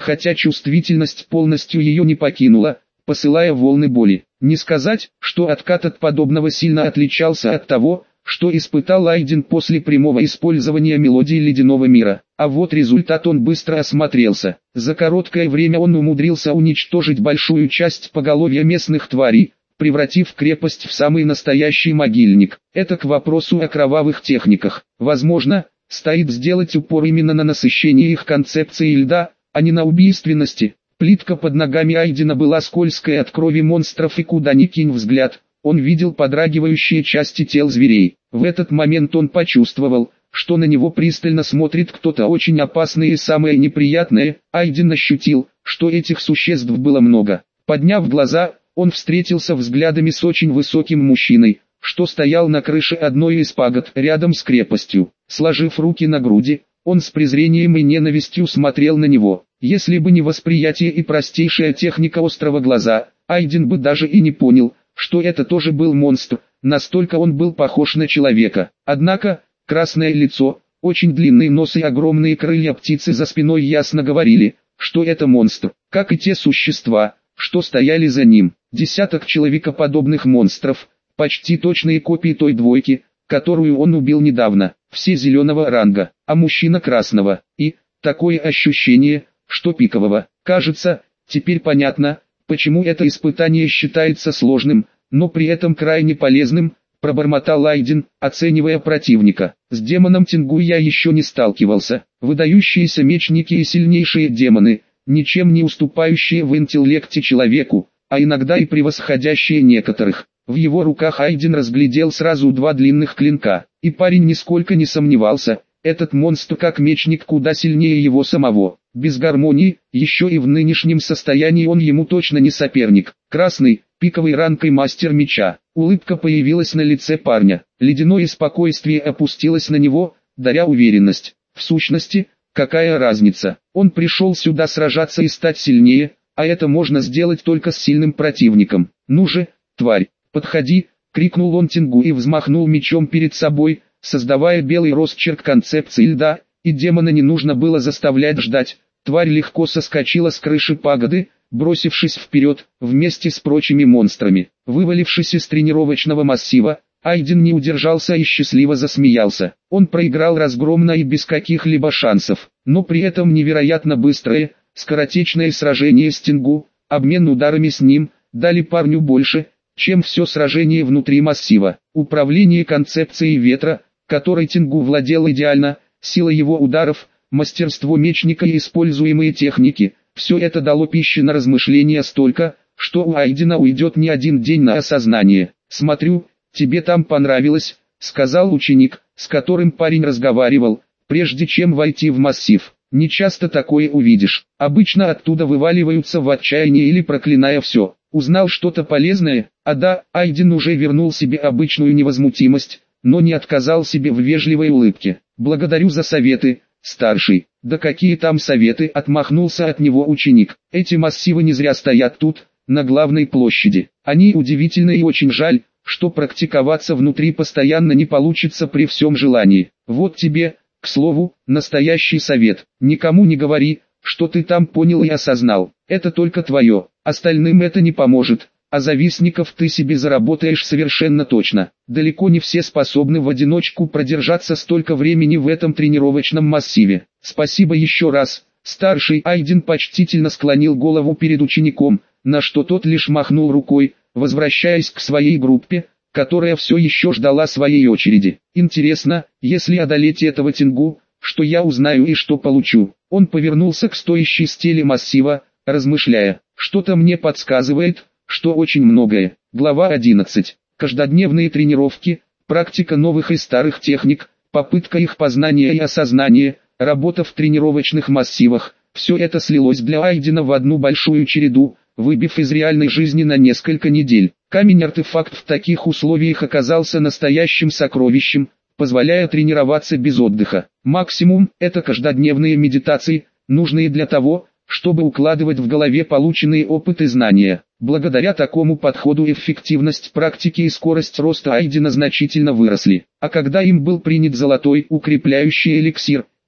хотя чувствительность полностью ее не покинула, посылая волны боли. Не сказать, что откат от подобного сильно отличался от того, что испытал Айден после прямого использования мелодии ледяного мира. А вот результат: он быстро осмотрелся. За короткое время он умудрился уничтожить большую часть поголовья местных тварей, превратив крепость в самый настоящий могильник. Это к вопросу о кровавых техниках. Возможно, стоит сделать упор именно на насыщение их концепцией льда, а не на убийственности. Плитка под ногами Айдена была скользкой от крови монстров, и куда ни кинь взгляд, он видел подрагивающие части тел зверей. В этот момент он почувствовал, что на него пристально смотрит кто-то очень опасный, и самое неприятное, Айден ощутил, что этих существ было много. Подняв глаза, он встретился взглядами с очень высоким мужчиной, что стоял на крыше одной из пагод рядом с крепостью. Сложив руки на груди, он с презрением и ненавистью смотрел на него. Если бы не восприятие и простейшая техника острого глаза, Айден бы даже и не понял, что это тоже был монстр, настолько он был похож на человека. Однако, красное лицо, очень длинный нос и огромные крылья птицы за спиной ясно говорили, что это монстр, как и те существа, что стояли за ним. Десяток человекоподобных монстров, почти точные копии той двойки, которую он убил недавно, все зеленого ранга, а мужчина красного, и, такое ощущение, что пикового. Кажется, теперь понятно, почему это испытание считается сложным, но при этом крайне полезным, пробормотал Айден, оценивая противника. С демоном Тингу я еще не сталкивался. Выдающиеся мечники и сильнейшие демоны, ничем не уступающие в интеллекте человеку, а иногда и превосходящие некоторых. В его руках Айден разглядел сразу два длинных клинка, и парень нисколько не сомневался, этот монстр как мечник куда сильнее его самого. Без гармонии, еще и в нынешнем состоянии он ему точно не соперник. Красный, пиковый ранг и мастер меча. Улыбка появилась на лице парня. Ледяное спокойствие опустилось на него, даря уверенность. В сущности, какая разница? Он пришел сюда сражаться и стать сильнее, а это можно сделать только с сильным противником. Ну же, тварь, подходи, крикнул он Тингу и взмахнул мечом перед собой, создавая белый росчерк концепции льда, и демона не нужно было заставлять ждать. Тварь легко соскочила с крыши пагоды, бросившись вперед, вместе с прочими монстрами. Вывалившись из тренировочного массива, Айден не удержался и счастливо засмеялся. Он проиграл разгромно и без каких-либо шансов, но при этом невероятно быстрое, скоротечное сражение с Тингу, обмен ударами с ним, дали парню больше, чем все сражение внутри массива. Управление концепцией ветра, которой Тингу владел идеально, сила его ударов, мастерство мечника и используемые техники, все это дало пищи на размышления столько, что у Айдена уйдет не один день на осознание. «Смотрю, тебе там понравилось», — сказал ученик, с которым парень разговаривал, прежде чем войти в массив. «Не часто такое увидишь, обычно оттуда вываливаются в отчаянии или проклиная все. Узнал что-то полезное?» А да, Айден уже вернул себе обычную невозмутимость, но не отказал себе в вежливой улыбке. «Благодарю за советы, старший». «Да какие там советы?» — отмахнулся от него ученик. «Эти массивы не зря стоят тут, на главной площади. Они удивительны, и очень жаль, что практиковаться внутри постоянно не получится при всем желании. Вот тебе, к слову, настоящий совет. Никому не говори, что ты там понял и осознал. Это только твое, остальным это не поможет. А завистников ты себе заработаешь совершенно точно. Далеко не все способны в одиночку продержаться столько времени в этом тренировочном массиве. Спасибо еще раз». Старший Айден почтительно склонил голову перед учеником, на что тот лишь махнул рукой, возвращаясь к своей группе, которая все еще ждала своей очереди. «Интересно, если одолеть этого Тингу, что я узнаю и что получу?» Он повернулся к стоящей стеле массива, размышляя. «Что-то мне подсказывает, что очень многое». Глава одиннадцать. Каждодневные тренировки, практика новых и старых техник, попытка их познания и осознания, работа в тренировочных массивах – все это слилось для Айдена в одну большую череду, выбив из реальной жизни на несколько недель. Камень-артефакт в таких условиях оказался настоящим сокровищем, позволяя тренироваться без отдыха. Максимум – это каждодневные медитации, нужные для того, чтобы укладывать в голове полученные опыт и знания. Благодаря такому подходу эффективность практики и скорость роста Айдена значительно выросли. А когда им был принят золотой укрепляющий эликсир,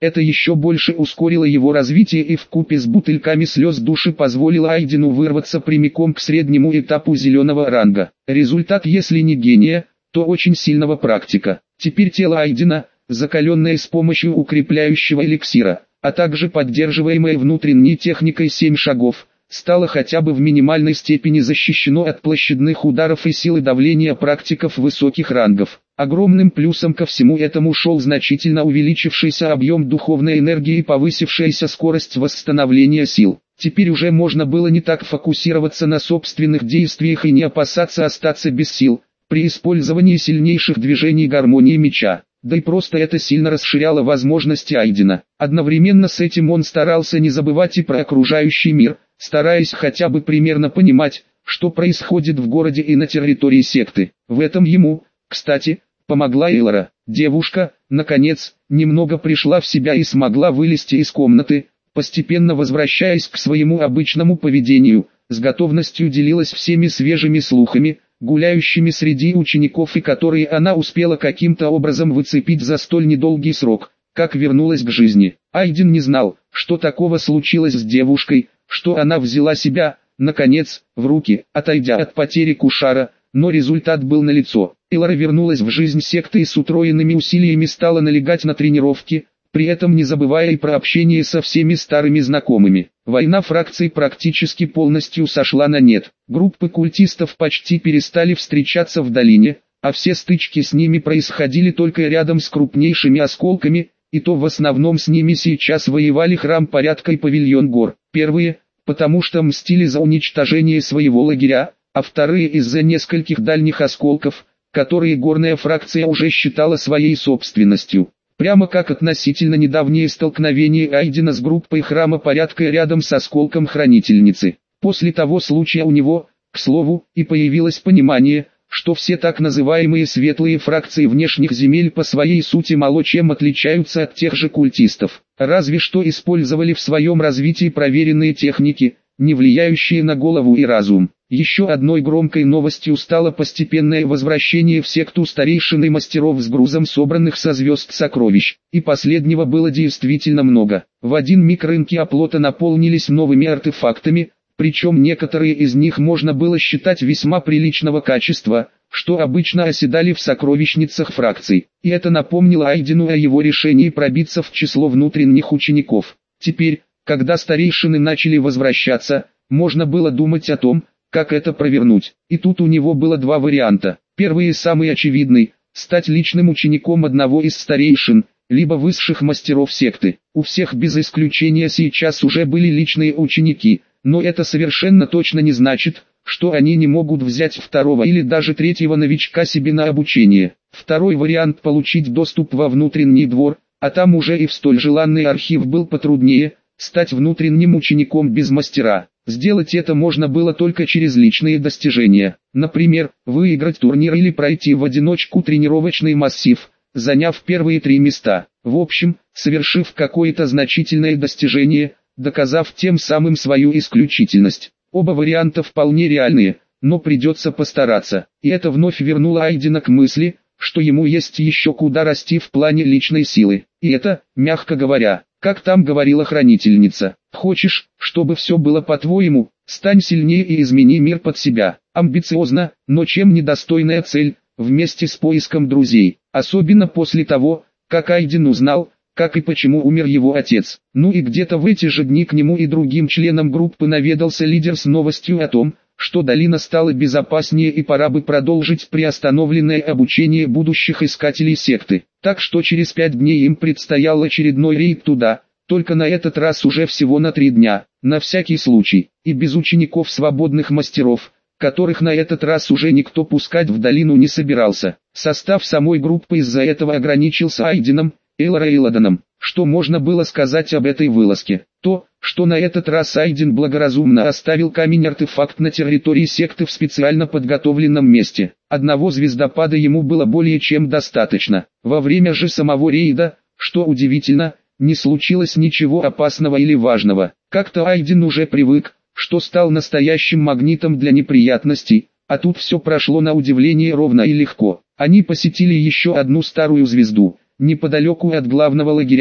Это еще больше ускорило его развитие и вкупе с бутыльками слез души позволило Айдену вырваться прямиком к среднему этапу зеленого ранга. Результат, если не гения, то очень сильного практика. Теперь тело Айдена, закаленное с помощью укрепляющего эликсира, а также поддерживаемое внутренней техникой семь шагов, стало хотя бы в минимальной степени защищено от площадных ударов и силы давления практиков высоких рангов. Огромным плюсом ко всему этому шел значительно увеличившийся объем духовной энергии и повысившаяся скорость восстановления сил. Теперь уже можно было не так фокусироваться на собственных действиях и не опасаться остаться без сил при использовании сильнейших движений гармонии меча. Да и просто это сильно расширяло возможности Айдена. Одновременно с этим он старался не забывать и про окружающий мир, стараясь хотя бы примерно понимать, что происходит в городе и на территории секты. В этом ему, кстати, помогла Эйлора. Девушка, наконец, немного пришла в себя и смогла вылезти из комнаты, постепенно возвращаясь к своему обычному поведению, с готовностью делилась всеми свежими слухами, гуляющими среди учеников и которые она успела каким-то образом выцепить за столь недолгий срок, как вернулась к жизни. Айден не знал, что такого случилось с девушкой, что она взяла себя, наконец, в руки, отойдя от потери Кушара, но результат был налицо. Эйлора вернулась в жизнь секты и с утроенными усилиями стала налегать на тренировки, при этом не забывая и про общение со всеми старыми знакомыми. Война фракций практически полностью сошла на нет. Группы культистов почти перестали встречаться в долине, а все стычки с ними происходили только рядом с крупнейшими осколками, и то в основном с ними сейчас воевали Храм Порядка и Павильон Гор. Первые, потому что мстили за уничтожение своего лагеря, а вторые из-за нескольких дальних осколков, которые горная фракция уже считала своей собственностью. Прямо как относительно недавнее столкновение Айдена с группой Храма Порядка рядом с осколком Хранительницы. После того случая у него, к слову, и появилось понимание, что все так называемые светлые фракции внешних земель по своей сути мало чем отличаются от тех же культистов, разве что использовали в своем развитии проверенные техники, не влияющие на голову и разум. Еще одной громкой новостью стало постепенное возвращение в секту старейшин и мастеров с грузом собранных со звезд сокровищ, и последнего было действительно много. В один миг рынки оплота наполнились новыми артефактами, причем некоторые из них можно было считать весьма приличного качества, что обычно оседали в сокровищницах фракций, и это напомнило Айдену о его решении пробиться в число внутренних учеников. Теперь, когда старейшины начали возвращаться, можно было думать о том, как это провернуть. И тут у него было два варианта. Первый и самый очевидный – стать личным учеником одного из старейшин, либо высших мастеров секты. У всех без исключения сейчас уже были личные ученики, но это совершенно точно не значит, что они не могут взять второго или даже третьего новичка себе на обучение. Второй вариант – получить доступ во внутренний двор, а там уже и в столь желанный архив был потруднее, стать внутренним учеником без мастера. Сделать это можно было только через личные достижения. Например, выиграть турнир или пройти в одиночку тренировочный массив, заняв первые три места. В общем, совершив какое-то значительное достижение, доказав тем самым свою исключительность. Оба варианта вполне реальные, но придется постараться. И это вновь вернуло Айдена к мысли, что ему есть еще куда расти в плане личной силы. И это, мягко говоря, как там говорила хранительница, хочешь, чтобы все было по-твоему, стань сильнее и измени мир под себя. Амбициозно, но чем недостойная цель, вместе с поиском друзей. Особенно после того, как Айден узнал, как и почему умер его отец. Ну и где-то в эти же дни к нему и другим членам группы наведался лидер с новостью о том, что долина стала безопаснее и пора бы продолжить приостановленное обучение будущих искателей секты. Так что через пять дней им предстоял очередной рейд туда, только на этот раз уже всего на три дня, на всякий случай, и без учеников свободных мастеров, которых на этот раз уже никто пускать в долину не собирался. Состав самой группы из-за этого ограничился Айденом, Эйлорой и Ладаном. Что можно было сказать об этой вылазке? То, что на этот раз Айден благоразумно оставил камень-артефакт на территории секты в специально подготовленном месте. Одного звездопада ему было более чем достаточно. Во время же самого рейда, что удивительно, не случилось ничего опасного или важного. Как-то Айден уже привык, что стал настоящим магнитом для неприятностей, а тут все прошло на удивление ровно и легко. Они посетили еще одну старую звезду, неподалеку от главного лагеря,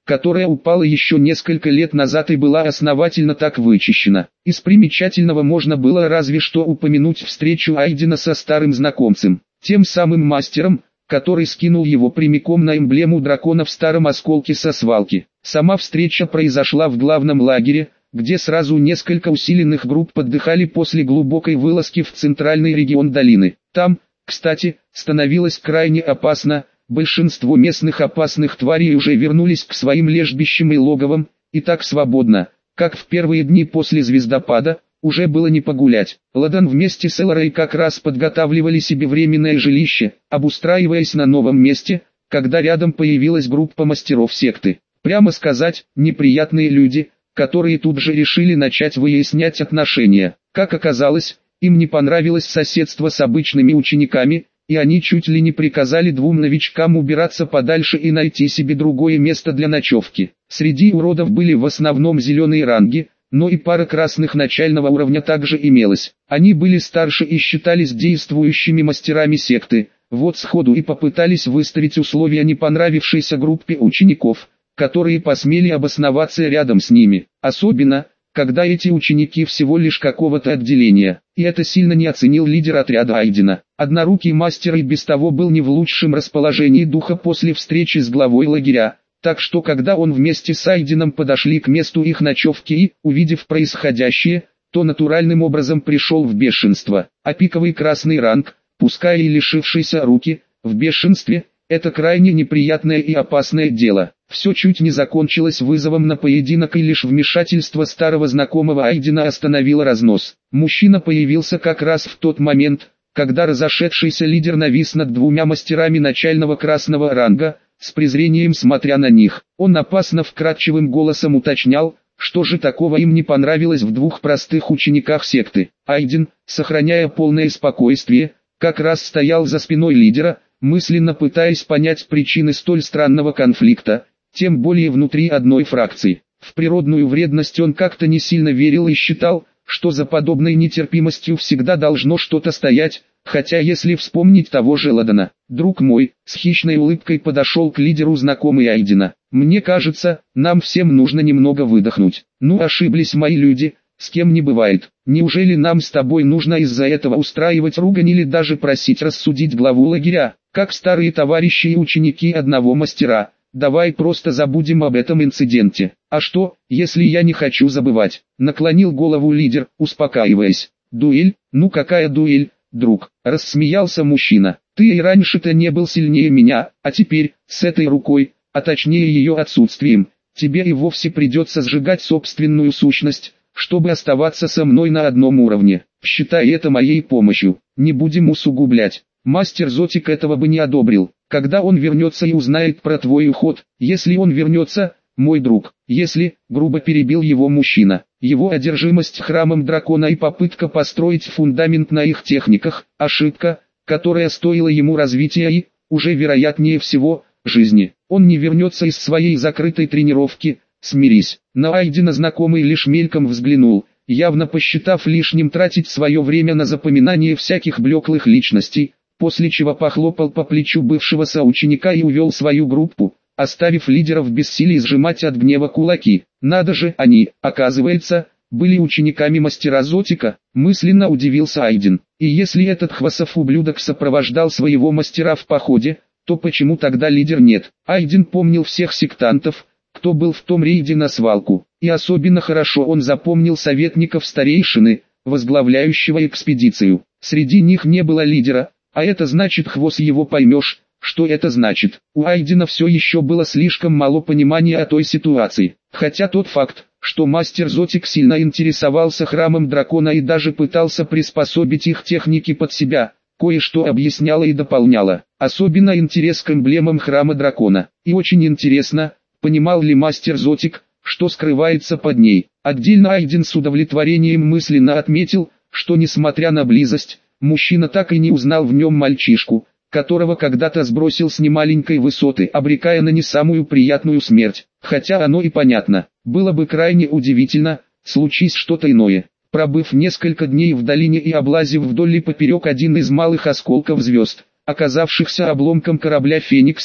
которая упала еще несколько лет назад и была основательно так вычищена. Из примечательного можно было разве что упомянуть встречу Айдена со старым знакомцем, тем самым мастером, который скинул его прямиком на эмблему дракона в старом осколке со свалки. Сама встреча произошла в главном лагере, где сразу несколько усиленных групп отдыхали после глубокой вылазки в центральный регион долины. Там, кстати, становилось крайне опасно. Большинство местных опасных тварей уже вернулись к своим лежбищам и логовам, и так свободно, как в первые дни после звездопада, уже было не погулять. Ладан вместе с Элорой как раз подготавливали себе временное жилище, обустраиваясь на новом месте, когда рядом появилась группа мастеров секты. Прямо сказать, неприятные люди, которые тут же решили начать выяснять отношения. Как оказалось, им не понравилось соседство с обычными учениками, и они чуть ли не приказали двум новичкам убираться подальше и найти себе другое место для ночевки. Среди уродов были в основном зеленые ранги, но и пара красных начального уровня также имелась. Они были старше и считались действующими мастерами секты, вот сходу и попытались выставить условия не понравившейся группе учеников, которые посмели обосноваться рядом с ними. Особенно, когда эти ученики всего лишь какого-то отделения, и это сильно не оценил лидер отряда Айдена. Однорукий мастер и без того был не в лучшем расположении духа после встречи с главой лагеря, так что когда он вместе с Айденом подошли к месту их ночевки и, увидев происходящее, то натуральным образом пришел в бешенство. А пиковый красный ранг, пускай и лишившийся руки, в бешенстве, это крайне неприятное и опасное дело. Все чуть не закончилось вызовом на поединок, и лишь вмешательство старого знакомого Айдена остановило разнос. Мужчина появился как раз в тот момент, когда разошедшийся лидер навис над двумя мастерами начального красного ранга, с презрением смотря на них. Он опасно вкрадчивым голосом уточнял, что же такого им не понравилось в двух простых учениках секты. Айден, сохраняя полное спокойствие, как раз стоял за спиной лидера, мысленно пытаясь понять причины столь странного конфликта, тем более внутри одной фракции. В природную вредность он как-то не сильно верил и считал, что за подобной нетерпимостью всегда должно что-то стоять, хотя если вспомнить того же Ладана, друг мой, с хищной улыбкой подошел к лидеру знакомый Айдена. Мне кажется, нам всем нужно немного выдохнуть. Ну, ошиблись мои люди, с кем не бывает. Неужели нам с тобой нужно из-за этого устраивать ругань или даже просить рассудить главу лагеря, как старые товарищи и ученики одного мастера? Давай просто забудем об этом инциденте. А что, если я не хочу забывать? Наклонил голову лидер, успокаиваясь. Дуэль? Ну какая дуэль, друг? Рассмеялся мужчина. Ты и раньше-то не был сильнее меня, а теперь, с этой рукой, а точнее ее отсутствием, тебе и вовсе придется сжигать собственную сущность, чтобы оставаться со мной на одном уровне. Считай это моей помощью. Не будем усугублять. Мастер Зотик этого бы не одобрил, когда он вернется и узнает про твой уход. Если он вернется, мой друг, если, грубо перебил его мужчина, его одержимость храмом дракона и попытка построить фундамент на их техниках, ошибка, которая стоила ему развития и, уже вероятнее всего, жизни. Он не вернется из своей закрытой тренировки, смирись. На Айдена знакомый лишь мельком взглянул, явно посчитав лишним тратить свое время на запоминание всяких блеклых личностей, после чего похлопал по плечу бывшего соученика и увел свою группу, оставив лидера в бессилии сжимать от гнева кулаки. Надо же, они, оказывается, были учениками мастера Зотика, мысленно удивился Айден. И если этот хвостов ублюдок сопровождал своего мастера в походе, то почему тогда лидер нет? Айден помнил всех сектантов, кто был в том рейде на свалку, и особенно хорошо он запомнил советников старейшины, возглавляющего экспедицию. Среди них не было лидера, а это значит, хвост его поймешь, что это значит. У Айдена все еще было слишком мало понимания о той ситуации, хотя тот факт, что мастер Зотик сильно интересовался храмом дракона и даже пытался приспособить их техники под себя, кое-что объясняло и дополняло. Особенно интерес к эмблемам храма дракона. И очень интересно, понимал ли мастер Зотик, что скрывается под ней. Отдельно Айден с удовлетворением мысленно отметил, что несмотря на близость, мужчина так и не узнал в нем мальчишку, которого когда-то сбросил с немаленькой высоты, обрекая на не самую приятную смерть. Хотя оно и понятно, было бы крайне удивительно, случись что-то иное. Пробыв несколько дней в долине и облазив вдоль и поперек один из малых осколков звезд, оказавшихся обломком корабля фениксов,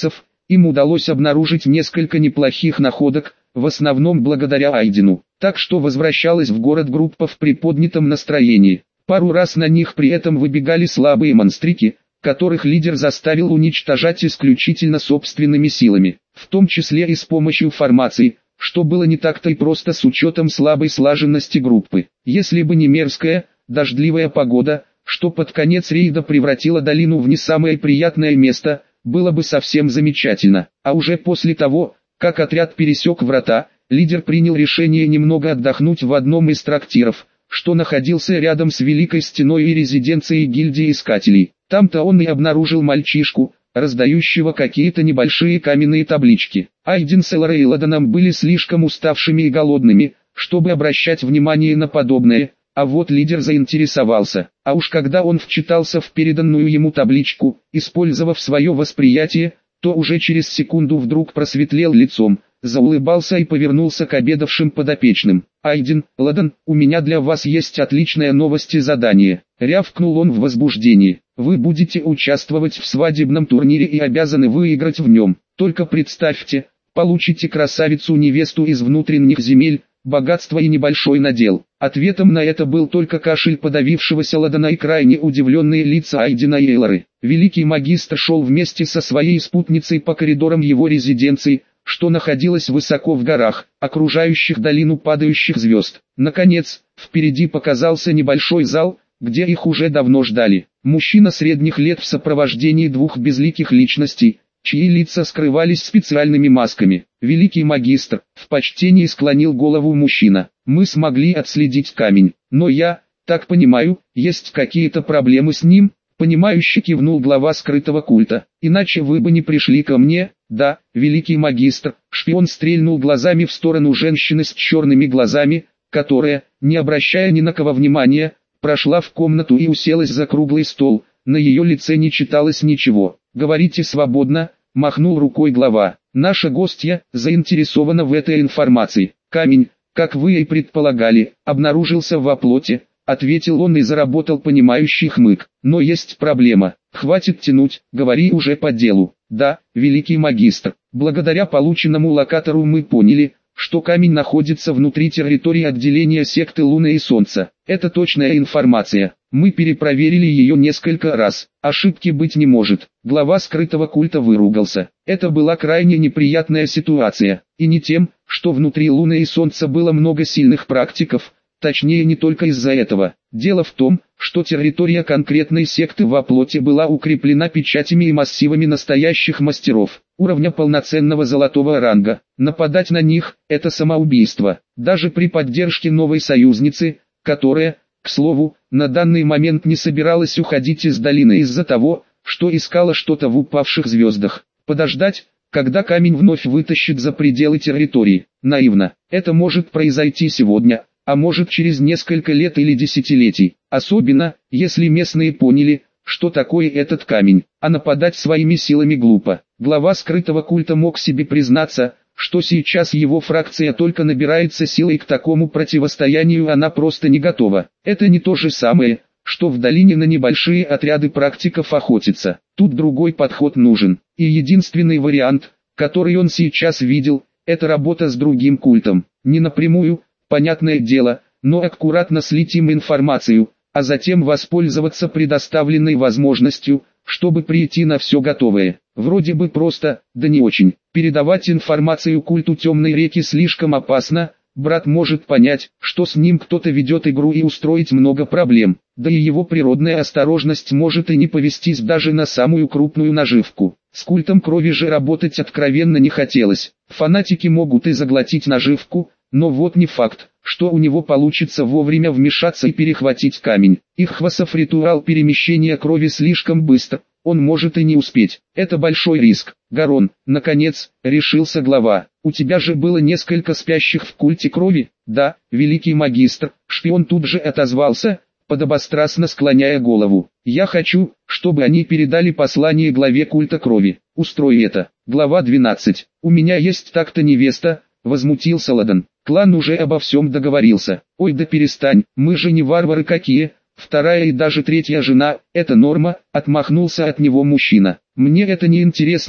Им удалось обнаружить несколько неплохих находок, в основном благодаря Айдену. Так что возвращалась в город группа в приподнятом настроении. Пару раз на них при этом выбегали слабые монстрики, которых лидер заставил уничтожать исключительно собственными силами, в том числе и с помощью формации, что было не так-то и просто с учетом слабой слаженности группы. Если бы не мерзкая, дождливая погода, что под конец рейда превратила долину в не самое приятное место, было бы совсем замечательно. А уже после того, как отряд пересек врата, лидер принял решение немного отдохнуть в одном из трактиров, что находился рядом с Великой Стеной и резиденцией гильдии Искателей. Там-то он и обнаружил мальчишку, раздающего какие-то небольшие каменные таблички. Айден с Элрейладаном были слишком уставшими и голодными, чтобы обращать внимание на подобное, а вот лидер заинтересовался. А уж когда он вчитался в переданную ему табличку, использовав свое восприятие, то уже через секунду вдруг просветлел лицом, заулыбался и повернулся к обедавшим подопечным. «Айден, Ладан, у меня для вас есть отличная новость и задание», — рявкнул он в возбуждении. «Вы будете участвовать в свадебном турнире и обязаны выиграть в нем. Только представьте, получите красавицу-невесту из внутренних земель, богатство и небольшой надел». Ответом на это был только кашель подавившегося Ладана и крайне удивленные лица Айдена и Элары. Великий магистр шел вместе со своей спутницей по коридорам его резиденции, что находилась высоко в горах, окружающих долину падающих звезд. Наконец, впереди показался небольшой зал, где их уже давно ждали. Мужчина средних лет в сопровождении двух безликих личностей, чьи лица скрывались специальными масками. Великий магистр, в почтении склонил голову мужчина. «Мы смогли отследить камень, но я, так понимаю, есть какие-то проблемы с ним?» Понимающе кивнул глава скрытого культа. «Иначе вы бы не пришли ко мне?» «Да, великий магистр». Шпион стрельнул глазами в сторону женщины с черными глазами, которая, не обращая ни на кого внимания, прошла в комнату и уселась за круглый стол. На ее лице не читалось ничего. «Говорите свободно», — махнул рукой глава. «Наша гостья заинтересована в этой информации. Камень, как вы и предполагали, обнаружился в оплоте», — ответил он и заработал понимающий хмык. «Но есть проблема. Хватит тянуть, говори уже по делу». «Да, великий магистр, благодаря полученному локатору мы поняли, что камень находится внутри территории отделения секты Луны и Солнца. Это точная информация. Мы перепроверили ее несколько раз. Ошибки быть не может». Глава скрытого культа выругался. Это была крайне неприятная ситуация. И не тем, что внутри Луны и Солнца было много сильных практиков, точнее не только из-за этого. Дело в том, что территория конкретной секты во плоти была укреплена печатями и массивами настоящих мастеров, уровня полноценного золотого ранга. Нападать на них – это самоубийство, даже при поддержке новой союзницы, которая, к слову, на данный момент не собиралась уходить из долины из-за того, что искала что-то в упавших звездах. Подождать, когда камень вновь вытащит за пределы территории. Наивно. Это может произойти сегодня, а может через несколько лет или десятилетий. Особенно, если местные поняли, что такое этот камень, а нападать своими силами глупо. Глава скрытого культа мог себе признаться, что сейчас его фракция только набирается силой, к такому противостоянию она просто не готова. Это не то же самое, что в долине на небольшие отряды практиков охотиться. Тут другой подход нужен. И единственный вариант, который он сейчас видел, это работа с другим культом. Не напрямую, понятное дело, но аккуратно слить им информацию, а затем воспользоваться предоставленной возможностью, чтобы прийти на все готовое. Вроде бы просто, да не очень. Передавать информацию культу Темной реки слишком опасно. Брат может понять, что с ним кто-то ведет игру и устроить много проблем. Да и его природная осторожность может и не повестись даже на самую крупную наживку. С культом крови же работать откровенно не хотелось. Фанатики могут и заглотить наживку, но вот не факт, что у него получится вовремя вмешаться и перехватить камень. Иххвасов ритуал перемещения крови слишком быстр, он может и не успеть. Это большой риск. Гарон, наконец, решился глава. У тебя же было несколько спящих в культе крови? Да, великий магистр. Шпион тут же отозвался, подобострастно склоняя голову. Я хочу, чтобы они передали послание главе культа крови. Устрой это. Глава двенадцать. У меня есть так-то невеста, возмутился Ладан. Клан уже обо всем договорился. Ой, да перестань, мы же не варвары какие. Вторая и даже третья жена – это норма, отмахнулся от него мужчина. Мне это не интересно,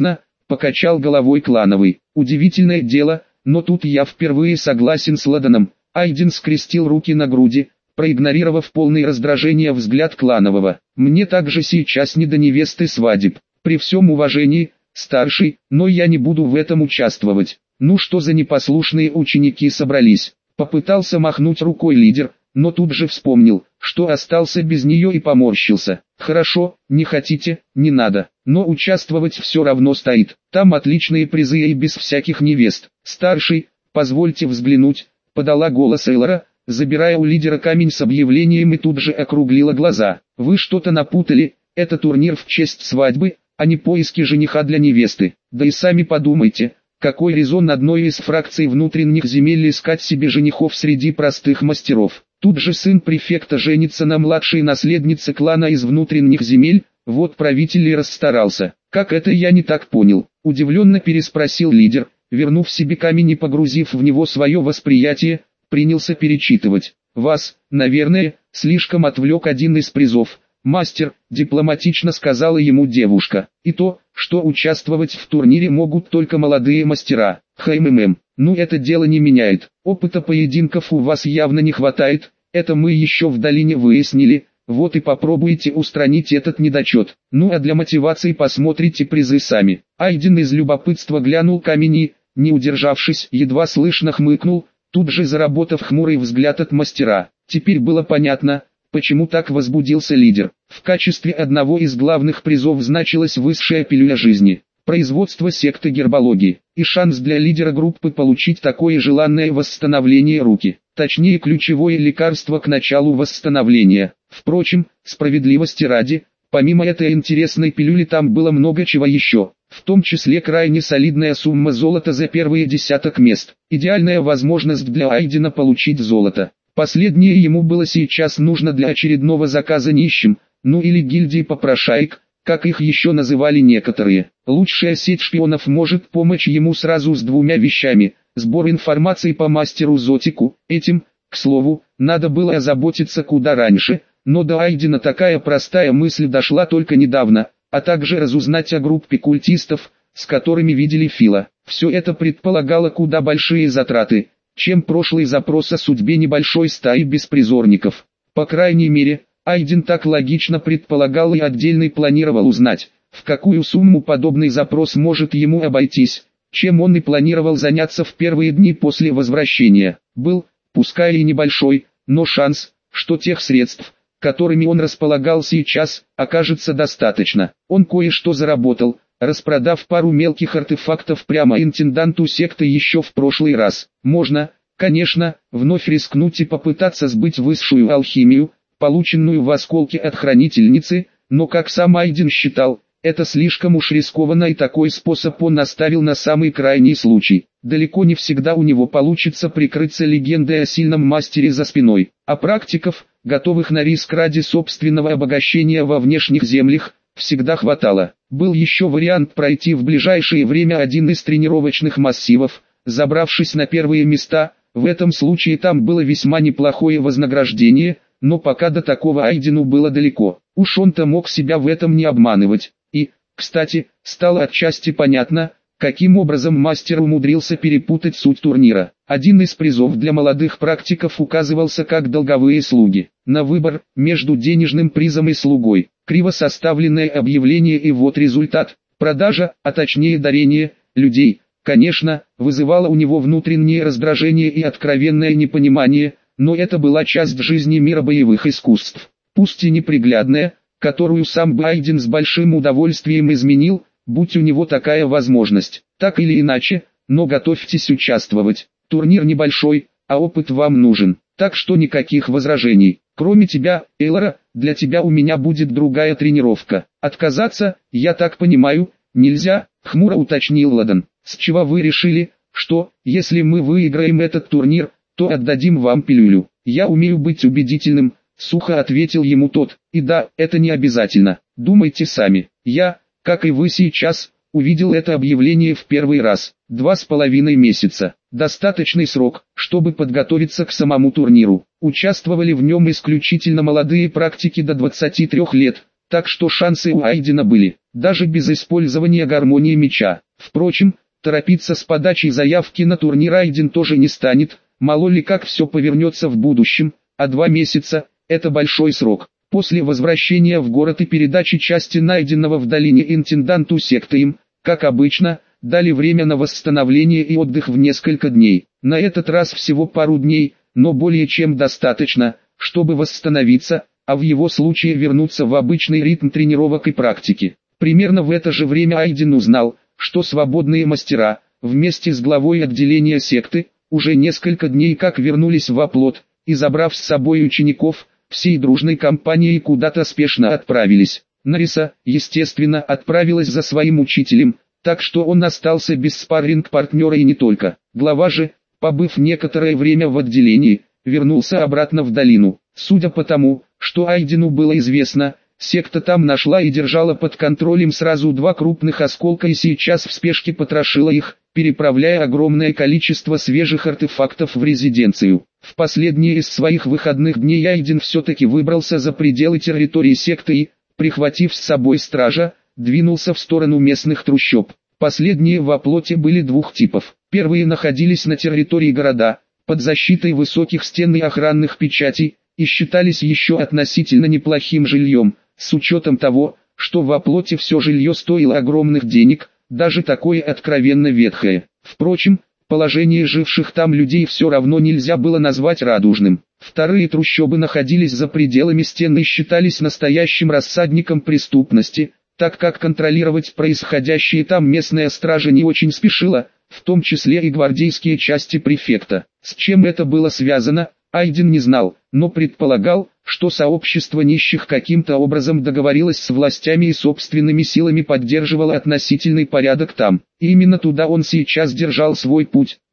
покачал головой клановый. Удивительное дело, но тут я впервые согласен с Ладаном. Айден скрестил руки на груди, проигнорировав полный раздражения взгляд кланового. Мне также сейчас не до невесты свадеб. При всем уважении, старший, но я не буду в этом участвовать. Ну что за непослушные ученики собрались? Попытался махнуть рукой лидер, но тут же вспомнил, что остался без нее и поморщился. Хорошо, не хотите, не надо, но участвовать все равно стоит. Там отличные призы и без всяких невест. Старший, позвольте взглянуть, подала голос Эйлора, забирая у лидера камень с объявлением и тут же округлила глаза. Вы что-то напутали, это турнир в честь свадьбы, а не поиски жениха для невесты. Да и сами подумайте, какой резон одной из фракций внутренних земель искать себе женихов среди простых мастеров. Тут же сын префекта женится на младшей наследнице клана из внутренних земель, вот правитель и расстарался. Как это я не так понял? Удивленно переспросил лидер, вернув себе камень и погрузив в него свое восприятие, принялся перечитывать. Вас, наверное, слишком отвлек один из призов. Мастер, дипломатично сказала ему девушка. И то, что участвовать в турнире могут только молодые мастера. Хмм, ну это дело не меняет. Опыта поединков у вас явно не хватает, это мы еще в долине выяснили. Вот и попробуйте устранить этот недочет. Ну а для мотивации посмотрите призы сами. Айден из любопытства глянул камень и, не удержавшись, едва слышно хмыкнул, тут же заработав хмурый взгляд от мастера. Теперь было понятно, почему так возбудился лидер. В качестве одного из главных призов значилась высшая пилюля жизни, производство секты гербологии, и шанс для лидера группы получить такое желанное восстановление руки, точнее ключевое лекарство к началу восстановления. Впрочем, справедливости ради, помимо этой интересной пилюли там было много чего еще, в том числе крайне солидная сумма золота за первые десяток мест, идеальная возможность для Айдена получить золото. Последнее ему было сейчас нужно для очередного заказа нищим, ну или гильдии попрошаек, как их еще называли некоторые. Лучшая сеть шпионов может помочь ему сразу с двумя вещами: сбор информации по мастеру Зотику. Этим, к слову, надо было озаботиться куда раньше, но до Айдена такая простая мысль дошла только недавно, а также разузнать о группе культистов, с которыми видели Фила. Все это предполагало куда большие затраты, чем прошлый запрос о судьбе небольшой стаи беспризорников. По крайней мере, Айден так логично предполагал и отдельно планировал узнать, в какую сумму подобный запрос может ему обойтись, чем он и планировал заняться в первые дни после возвращения. Был, пускай и небольшой, но шанс, что тех средств, которыми он располагал сейчас, окажется достаточно. Он кое-что заработал, распродав пару мелких артефактов прямо интенданту секты еще в прошлый раз. Можно, конечно, вновь рискнуть и попытаться сбыть высшую алхимию, полученную в осколке от хранительницы, но как сам Айден считал, это слишком уж рискованно, и такой способ он оставил на самый крайний случай. Далеко не всегда у него получится прикрыться легендой о сильном мастере за спиной, а практиков, готовых на риск ради собственного обогащения во внешних землях, всегда хватало. Был еще вариант пройти в ближайшее время один из тренировочных массивов, забравшись на первые места. В этом случае там было весьма неплохое вознаграждение, но пока до такого Айдену было далеко. Уж он-то мог себя в этом не обманывать. И, кстати, стало отчасти понятно, каким образом мастер умудрился перепутать суть турнира. Один из призов для молодых практиков указывался как долговые слуги. На выбор, между денежным призом и слугой, криво составленное объявление, и вот результат. Продажа, а точнее дарение, людей, конечно, вызывало у него внутреннее раздражение и откровенное непонимание, но это была часть жизни мира боевых искусств, пусть и неприглядная, которую сам бы Айден с большим удовольствием изменил, будь у него такая возможность. Так или иначе, но готовьтесь участвовать. Турнир небольшой, а опыт вам нужен, так что никаких возражений. Кроме тебя, Эйлора, для тебя у меня будет другая тренировка. Отказаться, я так понимаю, нельзя, хмуро уточнил Ладан. С чего вы решили, что, если мы выиграем этот турнир, то отдадим вам пилюлю? Я умею быть убедительным, сухо ответил ему тот. И да, это не обязательно, думайте сами. Я, как и вы сейчас, увидел это объявление в первый раз. Два с половиной месяца. Достаточный срок, чтобы подготовиться к самому турниру. Участвовали в нем исключительно молодые практики до двадцати трёх лет, так что шансы у Айдена были, даже без использования гармонии меча. Впрочем, торопиться с подачей заявки на турнир Айден тоже не станет, мало ли как все повернется в будущем, а два месяца – это большой срок. После возвращения в город и передачи части найденного в долине интенданту секты им, как обычно, дали время на восстановление и отдых в несколько дней. На этот раз всего пару дней, но более чем достаточно, чтобы восстановиться, а в его случае вернуться в обычный ритм тренировок и практики. Примерно в это же время Айден узнал, что свободные мастера, вместе с главой отделения секты, уже несколько дней как вернулись в оплот, и забрав с собой учеников, всей дружной компанией куда-то спешно отправились. Нариса, естественно, отправилась за своим учителем, так что он остался без спарринг-партнера и не только. Глава же, побыв некоторое время в отделении, вернулся обратно в долину. Судя по тому, что Айдену было известно, секта там нашла и держала под контролем сразу два крупных осколка и сейчас в спешке потрошила их, переправляя огромное количество свежих артефактов в резиденцию. В последние из своих выходных дней Айден все-таки выбрался за пределы территории секты и, прихватив с собой стража, двинулся в сторону местных трущоб. Последние в оплоте были двух типов. Первые находились на территории города, под защитой высоких стен и охранных печатей, и считались еще относительно неплохим жильем, с учетом того, что в оплоте все жилье стоило огромных денег, даже такое откровенно ветхое. Впрочем, положение живших там людей все равно нельзя было назвать радужным. Вторые трущобы находились за пределами стен и считались настоящим рассадником преступности, так как контролировать происходящее там местная стража не очень спешила, в том числе и гвардейские части префекта. С чем это было связано, Айден не знал, но предполагал, что сообщество нищих каким-то образом договорилось с властями и собственными силами поддерживало относительный порядок там. И именно туда он сейчас держал свой путь.